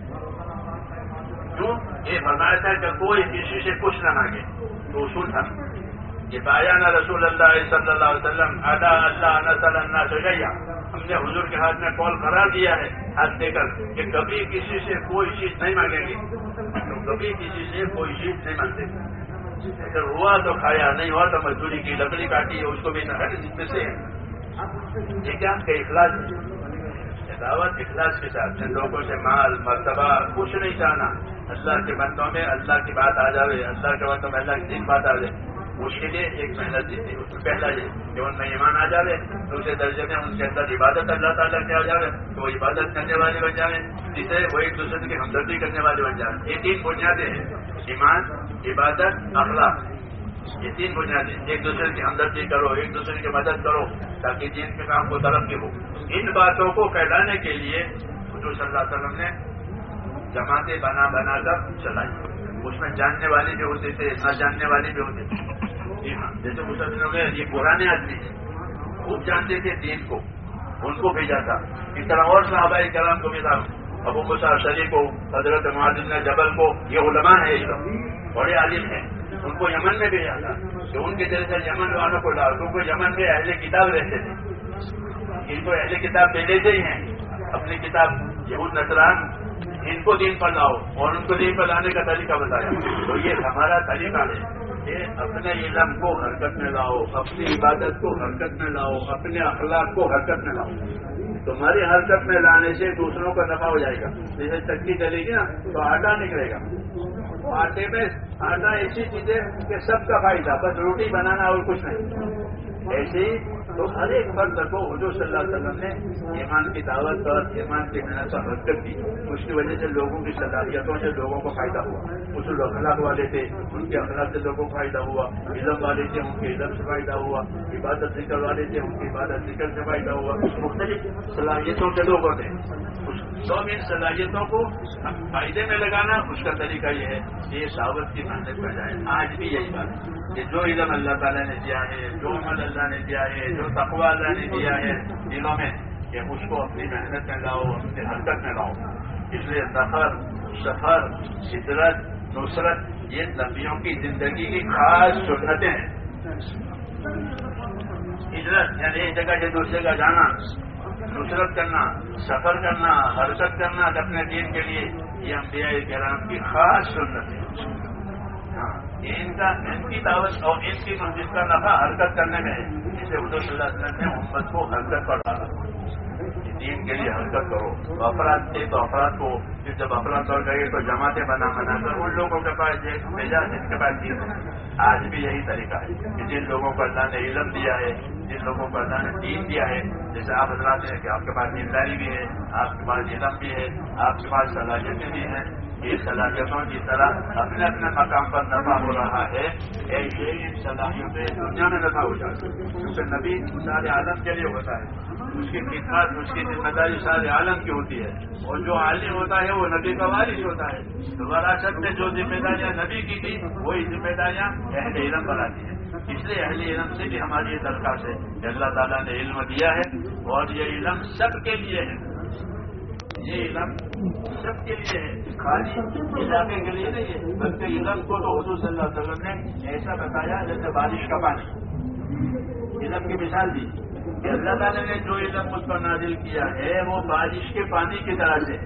کیوں؟ یہ فرمایا تھا کہ کوئی کسی سے کچھ نہ مانگے. تو اصول تھا کہ بایانا رسول اللہ صلی اللہ علیہ وسلم ادا اللہ نسل الناس شیئا. ہم نے حضور کے ہاتھ میں قول قرار دیا ہے ہاتھ دے کر کہ کبھی کسی سے کوئی چیز نہیں مانگیں گے. تو کبھی کسی سے کوئی چیز نہیں مانگتے. اگر ہوا تو کھایا، نہیں ہوا تو مزدوری کی، لکڑی کاٹی اس کو بھی نہ ہر جس میں سے. یہ کیا کہ اخلاص دعوت اخلاص کے ساتھ لوگوں سے مال مرتبہ کچھ نہیں چاہنا. اللہ کے بندوں میں اللہ کی بات آ جائے، اللہ کے بندوں میں اللہ کی دین بات آ جائے. اس کے لیے ایک محنت دی تھی. اس میں پہلا یہ کہ ان میں ایمان آ جائے. دوسرے درجے میں ان کے اندر عبادت اللہ تعالیٰ کی آ جائے تو وہ عبادت کرنے والے بن جائیں. تیسرے وہ ایک دوسرے کی ہمدردی کرنے والے بن جائیں. یہ تین بنیادیں ہیں: ایمان، عبادت، اخلاق. یہ تین بنیادیں. ایک دوسرے کی ہمدردی کرو، ایک دوسرے کی مدد کرو تاکہ دین کے کام کو ترقی ہو. ان باتوں کو پھیلانے کے لیے حضور صلی اللہ علیہ وسلم نے جماعتیں بنا کر چلائی. اس میں جاننے والے بھی ہوتے تھے، نہ جاننے والے بھی ہوتے تھے. جی ہاں، جیسے مسلمانوں میں یہ پرانے آدمی ہیں، خوب جانتے تھے دین کو، ان کو بھیجا تھا. اس طرح اور صحابہ کرام کو بھی تھا. ابو موسیٰ اشعری کو، حضرت معاذ بن جبل کو، یہ علماء ہیں، یہ بڑے عالم ہیں. ان کو یمن میں بھیجا تھا کہ ان کے جیسے یمن والوں کو لاؤ. کیونکہ یمن میں اہل کتاب رہتے تھے. ان کو اہل کتاب دے دیتے ہی ہیں اپنی کتاب یہود نصران. ان کو دین پر لاؤ اور ان کو دین پر لانے کا طریقہ بتایا. تو یہ ہمارا طریقہ ہے کہ اپنے علم کو حرکت میں لاؤ، اپنی عبادت کو حرکت میں لاؤ، اپنے اخلاق کو حرکت میں لاؤ. تمہاری حرکت میں لانے سے دوسروں کا نفع ہو جائے گا. جیسے چکی چلے گی نا تو آٹا نکلے گا. آٹے میں آٹا ایسی چیز ہے کہ سب کا فائدہ، بس روٹی بنانا اور کچھ نہیں. ایسے ہی تو ہر ایک فرد کو حضور صلی اللہ علیہ وسلم نے ایمان کی دعوت اور ایمان کی محنت پر حرکت کی. اس کی وجہ سے لوگوں کی صلاحیتوں سے لوگوں کو فائدہ ہوا. کچھ لوگ اخلاق والے تھے، ان کے اخلاق سے لوگوں کو فائدہ ہوا. علم والے تھے، ان کے علم سے فائدہ ہوا. عبادت ذکر والے تھے، ان کی عبادت ذکر سے فائدہ ہوا. مختلف صلاحیتوں کے لوگوں نے سب ان صلاحیتوں کو فائدے میں لگانا. اس کا طریقہ یہ ہے کہ یہ دعوت کی محنت پر جائے. آج بھی یہی بات ہے کہ جو علم اللہ تعالیٰ نے دیا ہے، جو عمل اللہ نے دیا ہے، جو تقوی اللہ نے دیا ہے دلوں میں، کہ اس کو اپنی محنت میں لاؤ، اپنی حرکت میں لاؤ. اس لیے سفر، ہجرت، نصرت یہ نبیوں کی زندگی کی خاص سنتیں ہیں. ہجرت یعنی ایک جگہ سے دوسری جگہ جانا، نصرت کرنا، سفر کرنا، حرکت کرنا اپنے دین کے لیے، یہ انبیاء کرام کی خاص سنت ہے. ان کی دعوت اور ان کی مسجد کا نفع حرکت کرنے میں ہے. اسے حضور صلی اللہ علیہ وسلم نے امت کو حرکت پر ڈالا. دین کے لیے حرکت کرو. افراد تھے تو افراد کو، پھر جب افراد بڑھ گئے تو جماعتیں بنا کر ان لوگوں کے پاس بھیجا جن کے پاس دین. آج بھی یہی طریقہ ہے کہ جن لوگوں کو اللہ نے علم دیا ہے، جن لوگوں کو اللہ نے دین دیا ہے، جیسے آپ حضرات ہیں کہ آپ کے پاس دینداری بھی ہے، آپ کے پاس علم بھی ہے، آپ کے پاس صلاحیتیں بھی ہیں. یہ صلاحیتوں کی طرح اپنے اپنے مقام پر نفع ہو رہا ہے. ایسے ان صلاحیتیں دنیا میں نفع ہو جاتی ہے، کیونکہ نبی سارے عالم کے لیے ہوتا ہے. اس کی خدمت اس کی ذمہ داری سارے عالم کی ہوتی ہے، اور جو عالم ہوتا ہے وہ نبی کا وارث ہوتا ہے. تو وراثت میں جو ذمہ داریاں نبی کی تھی وہی ذمہ داریاں اہل علم بناتی ہیں. اس لیے اہل علم سے بھی ہماری یہ درخواست ہے کہ اللہ تعالیٰ نے علم دیا ہے اور یہ علم سب کے لیے ہے. یہ علم سب کے لیے ہے، خالی علاقے کے لیے نہیں ہے، بلکہ علم کو تو حضور صلی اللہ علیہ وسلم نے ایسا بتایا جیسے بارش کا پانی. علم کی مثال دی کہ اللہ تعالیٰ نے جو علم مجھ پر نازل کیا ہے وہ بارش کے پانی کی طرح سے.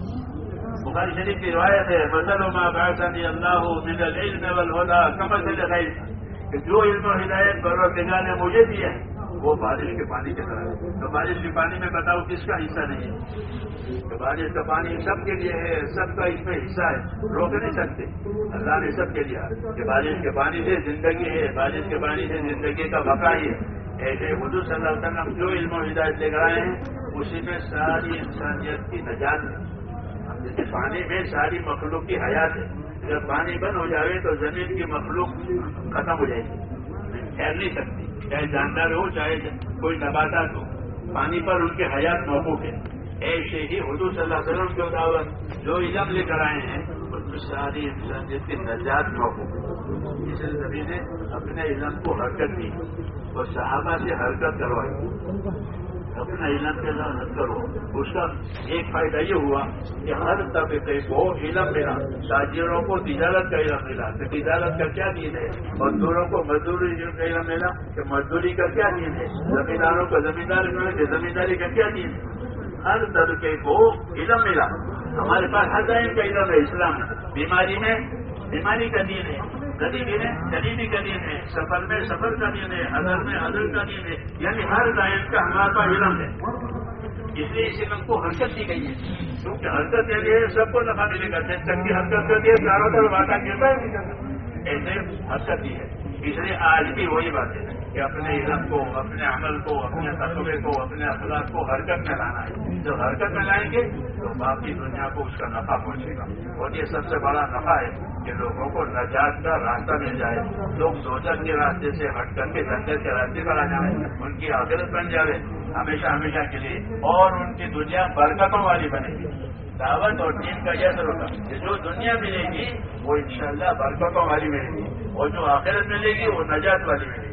بخاری شریف کی روایت ہے مثل ما بعثنی اللہ من العلم والہدی کمثل غیث، کہ جو علم و ہدایت پروردگار نے مجھے دیا ہے وہ بارش کے پانی کی طرح ہے. تو بارش کے پانی میں بتاؤ کس کا حصہ نہیں ہے؟ تو بارش کا پانی سب کے لیے ہے، سب کا اس میں حصہ ہے، روک نہیں سکتے. اللہ نے سب کے لیا کہ بارش کے پانی سے زندگی ہے، بارش کے پانی سے زندگی کا بقا ہی ہے. ایسے حضور صلی اللہ علیہ وسلم جو علم و ہدایت لے کر آئے ہیں اسی میں ساری انسانیت کی نجات ہے. جیسے پانی میں ساری مخلوق کی حیات ہے. جب پانی بند ہو جائے تو زمین کی مخلوق ختم ہو جائے گی، ٹھہر نہیں سکتی، چاہے جاندار ہو چاہے کوئی نباتات ہو، پانی پر ان کی حیات موقوف ہے. ایسے ہی حضور صلی اللہ علیہ وسلم جو دعوت جو علم لے کر آئے ہیں اس میں ساری انسانیت کی نجات موقوف ہے. اس لیے نبی نے اپنے علم کو حرکت دی اور صحابہ سے حرکت کروائی. اپنا علم کے نہ کرو. اس کا ایک فائدہ یہ ہوا کہ ہر طبقے کو علم ملا. تاجروں کو تجارت کا علم ملا کہ تجارت کا کیا دین ہے، مزدوروں کو مزدوری کا علم ملا کہ مزدوری کا کیا دین ہے، زمینداروں کو زمیندار ملا کہ زمینداری کا کیا دین ہے. ہر طبقے کو علم ملا. ہمارے پاس ہر ٹائم کا علم ہے. اسلام بیماری میں بیماری کا دین ہے، غریبی میں غریبی کا دین ہے، سفر میں سفر کا دین ہے، حضر میں حضر کا دین ہے. یعنی ہر ٹائم کا ہمارے پاس علم ہے. اس لیے اس علم کو حرکت دی گئی ہے کیونکہ حرکت کے لیے سب کو نفع ملے گا. جب تک کی حرکت کرتی ہے چاروں طرف واٹا گرتا ہے، ایسے حرکت دی ہے. اس لیے آج بھی وہی بات ہے کہ اپنے علم کو، اپنے عمل کو، اپنے تقوی کو، اپنے اخلاق کو حرکت میں لانا ہے. جب حرکت میں لائیں گے تو باقی دنیا کو اس کا نفع پہنچے گا. اور یہ سب سے بڑا نفع ہے کہ لوگوں کو نجات کا راستہ مل جائے. لوگ دوزخ کے راستے سے ہٹ کر کے جنت کے راستے پر آ جائیں، ان کی آخرت بن جائے ہمیشہ ہمیشہ کے لیے، اور ان کی دنیا برکتوں والی بنے گی. دعوت اور دین کا یہ اثر ہوگا کہ جو دنیا ملے گی وہ انشاءاللہ برکتوں والی ملے گی، اور جو آخرت ملے گی وہ نجات والی ملے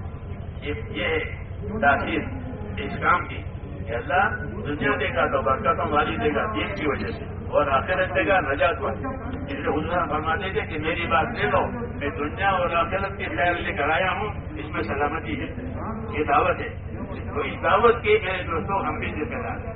گی. یہ ہے تاثیر اس کام کی کہ اللہ دنیا دے گا تو برکتوں والی دے گا دین کی وجہ سے، اور آخرت دے گا نجات والی. اس لیے حضور فرماتے تھے کہ میری بات لے لو، میں دنیا اور آخرت کی خیر لے کر آیا ہوں، اس میں سلامتی ہے. یہ دعوت ہے. تو اس دعوت کی میرے دوستوں ہم بھی ذمہ دار ہیں.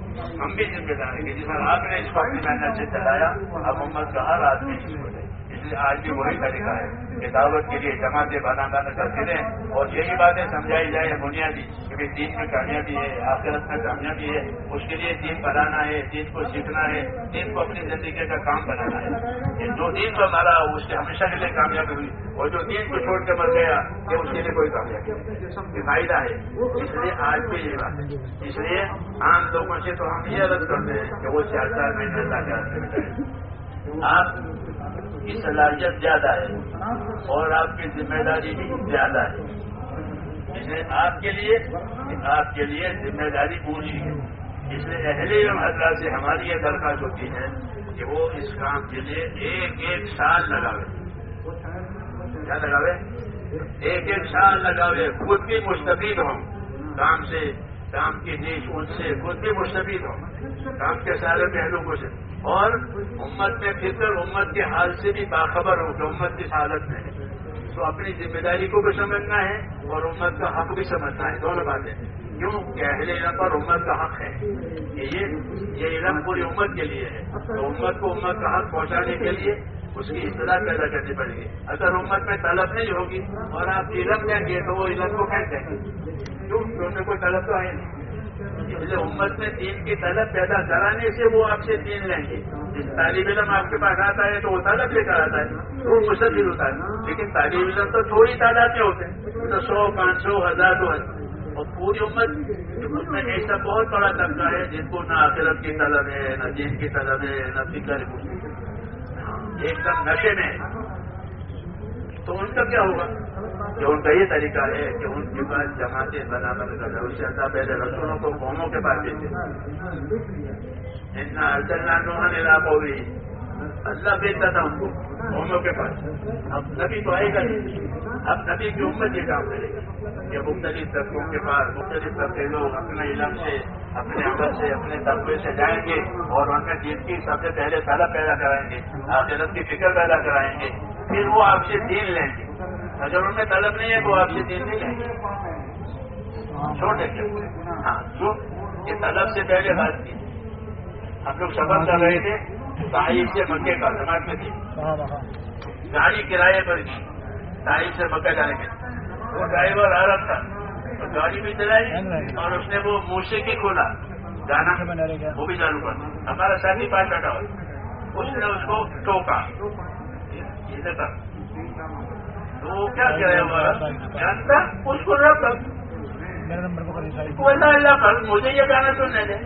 ہم بھی ذمہ دار ہیں کہ جس طرح آپ نے اس کو اپنی محنت سے چلایا، اب امت کا ہر آدمی اس کو دے. اس لیے آج بھی وہی طریقہ ہے کہ دعوت کے لیے جماعتیں بنانا کرتے رہیں اور یہی باتیں سمجھائی جائے بنیادی کہ دین میں کامیابی ہے، آخرت میں کامیابی ہے. اس کے لیے دین بنانا ہے، دین کو سیکھنا ہے، دین کو اپنی زندگی کا کام بنانا ہے. کہ جو دین پر مارا اس کے ہمیشہ کے لیے کامیابی ہوئی، اور جو دین کو چھوڑ کے مر گیا کہ اس کے لیے کوئی کامیابی نہیں. فائدہ ہے. اس لیے آج بھی یہ بات ہے. اس لیے عام لوگوں سے تو ہم یہ عرض کرتے ہیں کہ وہ 4 مہینے اللہ کے راستے میں جائیں. آپ کی صلاحیت زیادہ ہے اور آپ کی ذمہ داری بھی زیادہ ہے. اس لیے آپ کے لیے ذمہ داری اونچی ہے. اس لیے اہل علم حضرات سے ہماری یہ درخواست ہوتی ہے کہ وہ اس کام کے لیے ایک سال لگاوے. کیا لگاوے؟ ایک سال لگاوے. خود بھی مستفید ہوں کام سے، کام کی نیش ان سے خود بھی مستفید ہوں کام کے سارے پہلوؤں سے، اور امت میں فکر امت کے حال سے بھی باخبر ہو کہ امت کس حالت میں ہے. تو اپنی ذمہ داری کو بھی سمجھنا ہے اور امت کا حق بھی سمجھنا ہے. دونوں باتیں. کیوں کہ اہل علم پر امت کا حق ہے کہ یہ علم پوری امت کے لیے ہے. تو امت کو امت کا حق پہنچانے کے لیے اس کی اصلاح پیدا کرنی پڑے گی. اگر امت میں طلب نہیں ہوگی اور آپ علم دیں گے تو وہ علم کو پھینک دیں گے. کیوں کہ ان میں کوئی طلب تو ہے نہیں. اس لیے امت میں دین کی طلب پیدا کرانے سے وہ آپ سے دین لیں گے. جس طالب علم آپ کے پاس آتا ہے تو وہ طلب لے کر آتا ہے تو وہ مستفید ہوتا ہے. لیکن طالب علم تو تھوڑی تعداد میں ہوتے ہیں، تو 100 500 1000 2000. اور پوری امت میں ایسا بہت بڑا طبقہ ہے جن کو نہ آخرت کی طلب ہے، نہ دین کی طلب ہے، نہ فکر ایک دم نشے میں ہے. تو ان کا کیا ہوگا؟ کہ ان کا یہ طریقہ ہے کہ ان کے پاس جماعتیں بنا کر اس سے اللہ پہلے رسولوں کو قوموں کے پاس دیتے اتنا ارسلنا نوحا الی قومہ، اللہ بھیجتا تھا ان کو قوموں کے پاس. اب نبی تو آئے گا نہیں، اب نبی کی امت یہ کام کرے گی کہ مختلف طبقوں کے پاس مختلف طرح کے لوگ اپنے علم سے، اپنے عمل سے، اپنے تقوی سے جائیں گے اور ان میں دین کی سب سے پہلے طلب پیدا کرائیں گے، آخرت کی فکر پیدا کرائیں گے، پھر وہ آپ سے دین لیں گے. اگر ان میں طلب نہیں ہے تو آپ سے دین نہیں لیں گے، چھوڑ دیں گے. ہاں جو یہ طلب سے پہلے بات کی. ہم لوگ سفر کر رہے تھے طائف سے مکے کا، جماعت میں تھی، گاڑی کرائے پر کی طائف سے مکہ جانے کے. وہ ڈرائیور آ رہا تھا، گاڑی بھی چلائی اور اس نے وہ موسیقی کھولا گانا وہ بھی چالو کر. ہمارا ساتھی پاس بیٹھا ہوا، اس نے اس کو ٹوکا تو وہ کیا کرے ہوا جانتا اس کو رب اللہ کر مجھے یہ گانا سننے دے.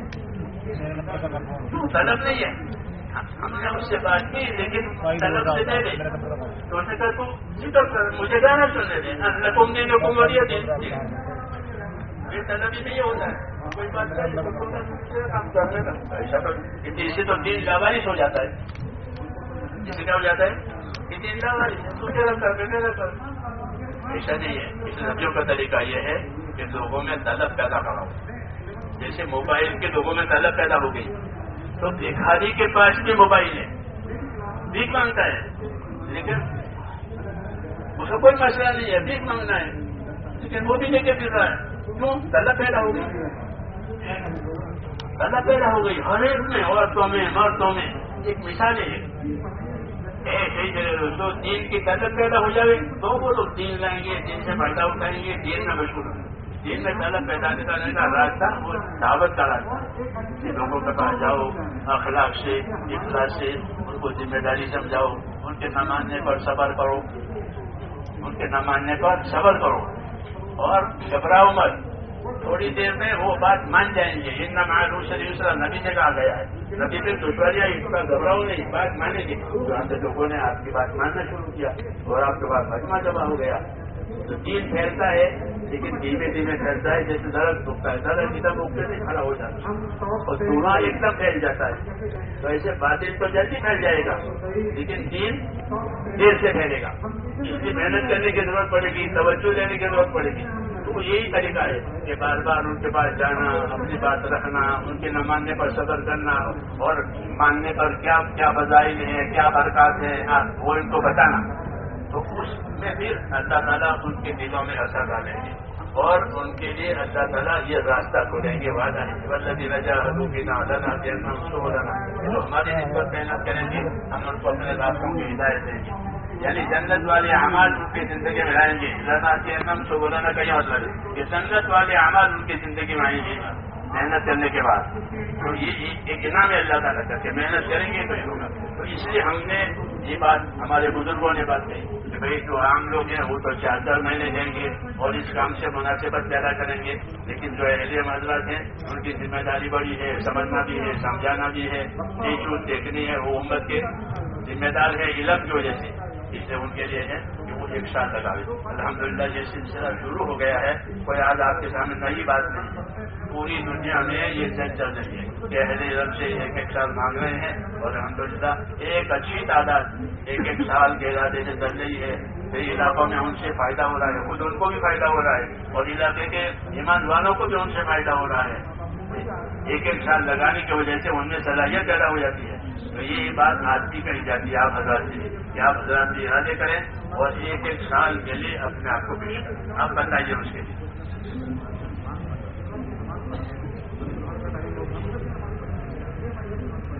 طلب نہیں ہے، ہم نے اس سے بات کی لیکن طلب سے دے دے تو اس نے کہا تو ذکر کر مجھے گانا سننے دے. لکم دینکم ولی دین، یہ طلب ہی نہیں ہوتا ہے. کوئی بات کام کرنے کا ایسا اسے تو دین لاوارث ہو جاتا ہے. جسے کیا ہو جاتا ہے کہ دین لاوارث ہے، تو میرا کر میرا کر. ایسا نہیں ہے. اس نبیوں کا طریقہ یہ ہے کہ لوگوں میں طلب پیدا کرو. جیسے موبائل کے لوگوں میں طلب پیدا ہو گئی تو بھکاری کے پاس بھی موبائل ہے، بھیک مانگتا ہے، لیکن اس کو کوئی مسئلہ نہیں ہے، بھیک مانگنا ہے، لیکن وہ بھی لے کے پھر رہا ہے. کیوں؟ طلب پیدا ہو گئی، طلب پیدا ہو گئی ہر ایک میں، عورتوں میں مردوں میں. ایک مثال ہے تو دین کی طلب پیدا ہو جائے تو وہ لوگ دین لائیں گے، دین سے فائدہ اٹھائیں گے، دین میں مشغول ہوں گے. دین میں طلب پیدا کرنے کا راستہ وہ دعوت کا راستہ. لوگوں کے پاس جاؤ، اخلاق سے، اخلاص سے ان کو ذمہ داری سمجھاؤ، ان کے نہ ماننے پر صبر کرو، ان کے نہ ماننے پر صبر کرو اور گھبراؤ مت. تھوڑی دیر میں وہ بات مان جائیں گے. ان مع العسر یسرا نبی سے کہا گیا ہے. نبی پہ دشواریاں اس کا گھبراؤ نہیں، بات مانیں گے. جہاں سے لوگوں نے آپ کی بات ماننا شروع کیا اور آپ کے پاس مجمع جمع ہو گیا تو دین پھیلتا ہے لیکن دھیمے دھیمے پھیلتا ہے. جیسے درخت اگتا ہے، درخت ایک دم اگتے سے کھڑا ہو جاتا ہے اور دھواں ایک دم پھیل جاتا ہے. تو ایسے باطل تو جلدی پھیل جائے گا لیکن دین دیر سے پھیلے گا. اس لیے محنت کرنے کی ضرورت پڑے گی، توجہ لینے کی ضرورت پڑے گی. تو یہی طریقہ ہے کہ بار بار ان کے پاس جانا، اپنی بات رکھنا، ان کے نہ ماننے پر صبر کرنا اور ماننے پر کیا کیا فضائل ہیں، کیا برکات ہیں وہ ان کو بتانا. تو اس میں پھر اللہ تعالیٰ ان کے دلوں میں اثر ڈالیں گے اور ان کے لیے اللہ تعالیٰ یہ راستہ کھولیں گے. وعدہ ہے والذی جاہدوا فینا لنہدینہم سبلنا. جو ہماری نسبت محنت کریں گے ہم ان کو اپنے راستوں کی ہدایت دیں گے. یعنی جنت والے اعمال ان کی زندگی میں لائیں گے. لنہدینہم سبلنا کا یہ مطلب ہے کہ جنت والے اعمال ان کی زندگی میں آئیں گے محنت کرنے کے بعد. تو یہ ایک انعام ہے اللہ تعالیٰ کا کہ محنت کریں گے تو یہ ہوگا. تو اس لیے ہم نے یہ بات ہمارے بزرگوں نے بات کہی کہ بھائی جو عام لوگ ہیں وہ تو 4 مہینے دیں گے اور اس کام سے مناسبت پیدا کریں گے، لیکن جو اہل حضرات ہیں ان کی ذمہ داری بڑی ہے، سمجھنا بھی ہے، سمجھانا بھی ہے، ایشوز دیکھنی ہے. وہ امت کے ذمہ دار ہے علم کی وجہ سے. اس لیے ان کے لیے ہے کہ وہ 1 سال لگاوے. الحمدللہ یہ سلسلہ شروع ہو گیا ہے. کوئی آج آپ کے سامنے نئی بات نہیں. پوری دنیا میں یہ چل رہی ہے کہ اہل علم سے 1 سال مانگ رہے ہیں اور الحمدللہ ایک اچھی تعداد 1 سال کے ارادے سے چل رہی ہے. کئی علاقوں میں ان سے فائدہ ہو رہا ہے، خود ان کو بھی فائدہ ہو رہا ہے اور علاقے کے ایمان والوں کو بھی ان سے فائدہ ہو رہا ہے. 1 سال لگانے کی وجہ سے ان میں صلاحیت پیدا ہو جاتی ہے. تو یہ بات آج بھی کہی جاتی ہے آپ حضرات سے کہ آپ حضرات سے ارادے کریں اور 1 سال کے لیے اپنے آپ کو پیش کریں. آپ بتائیے اس کے لیے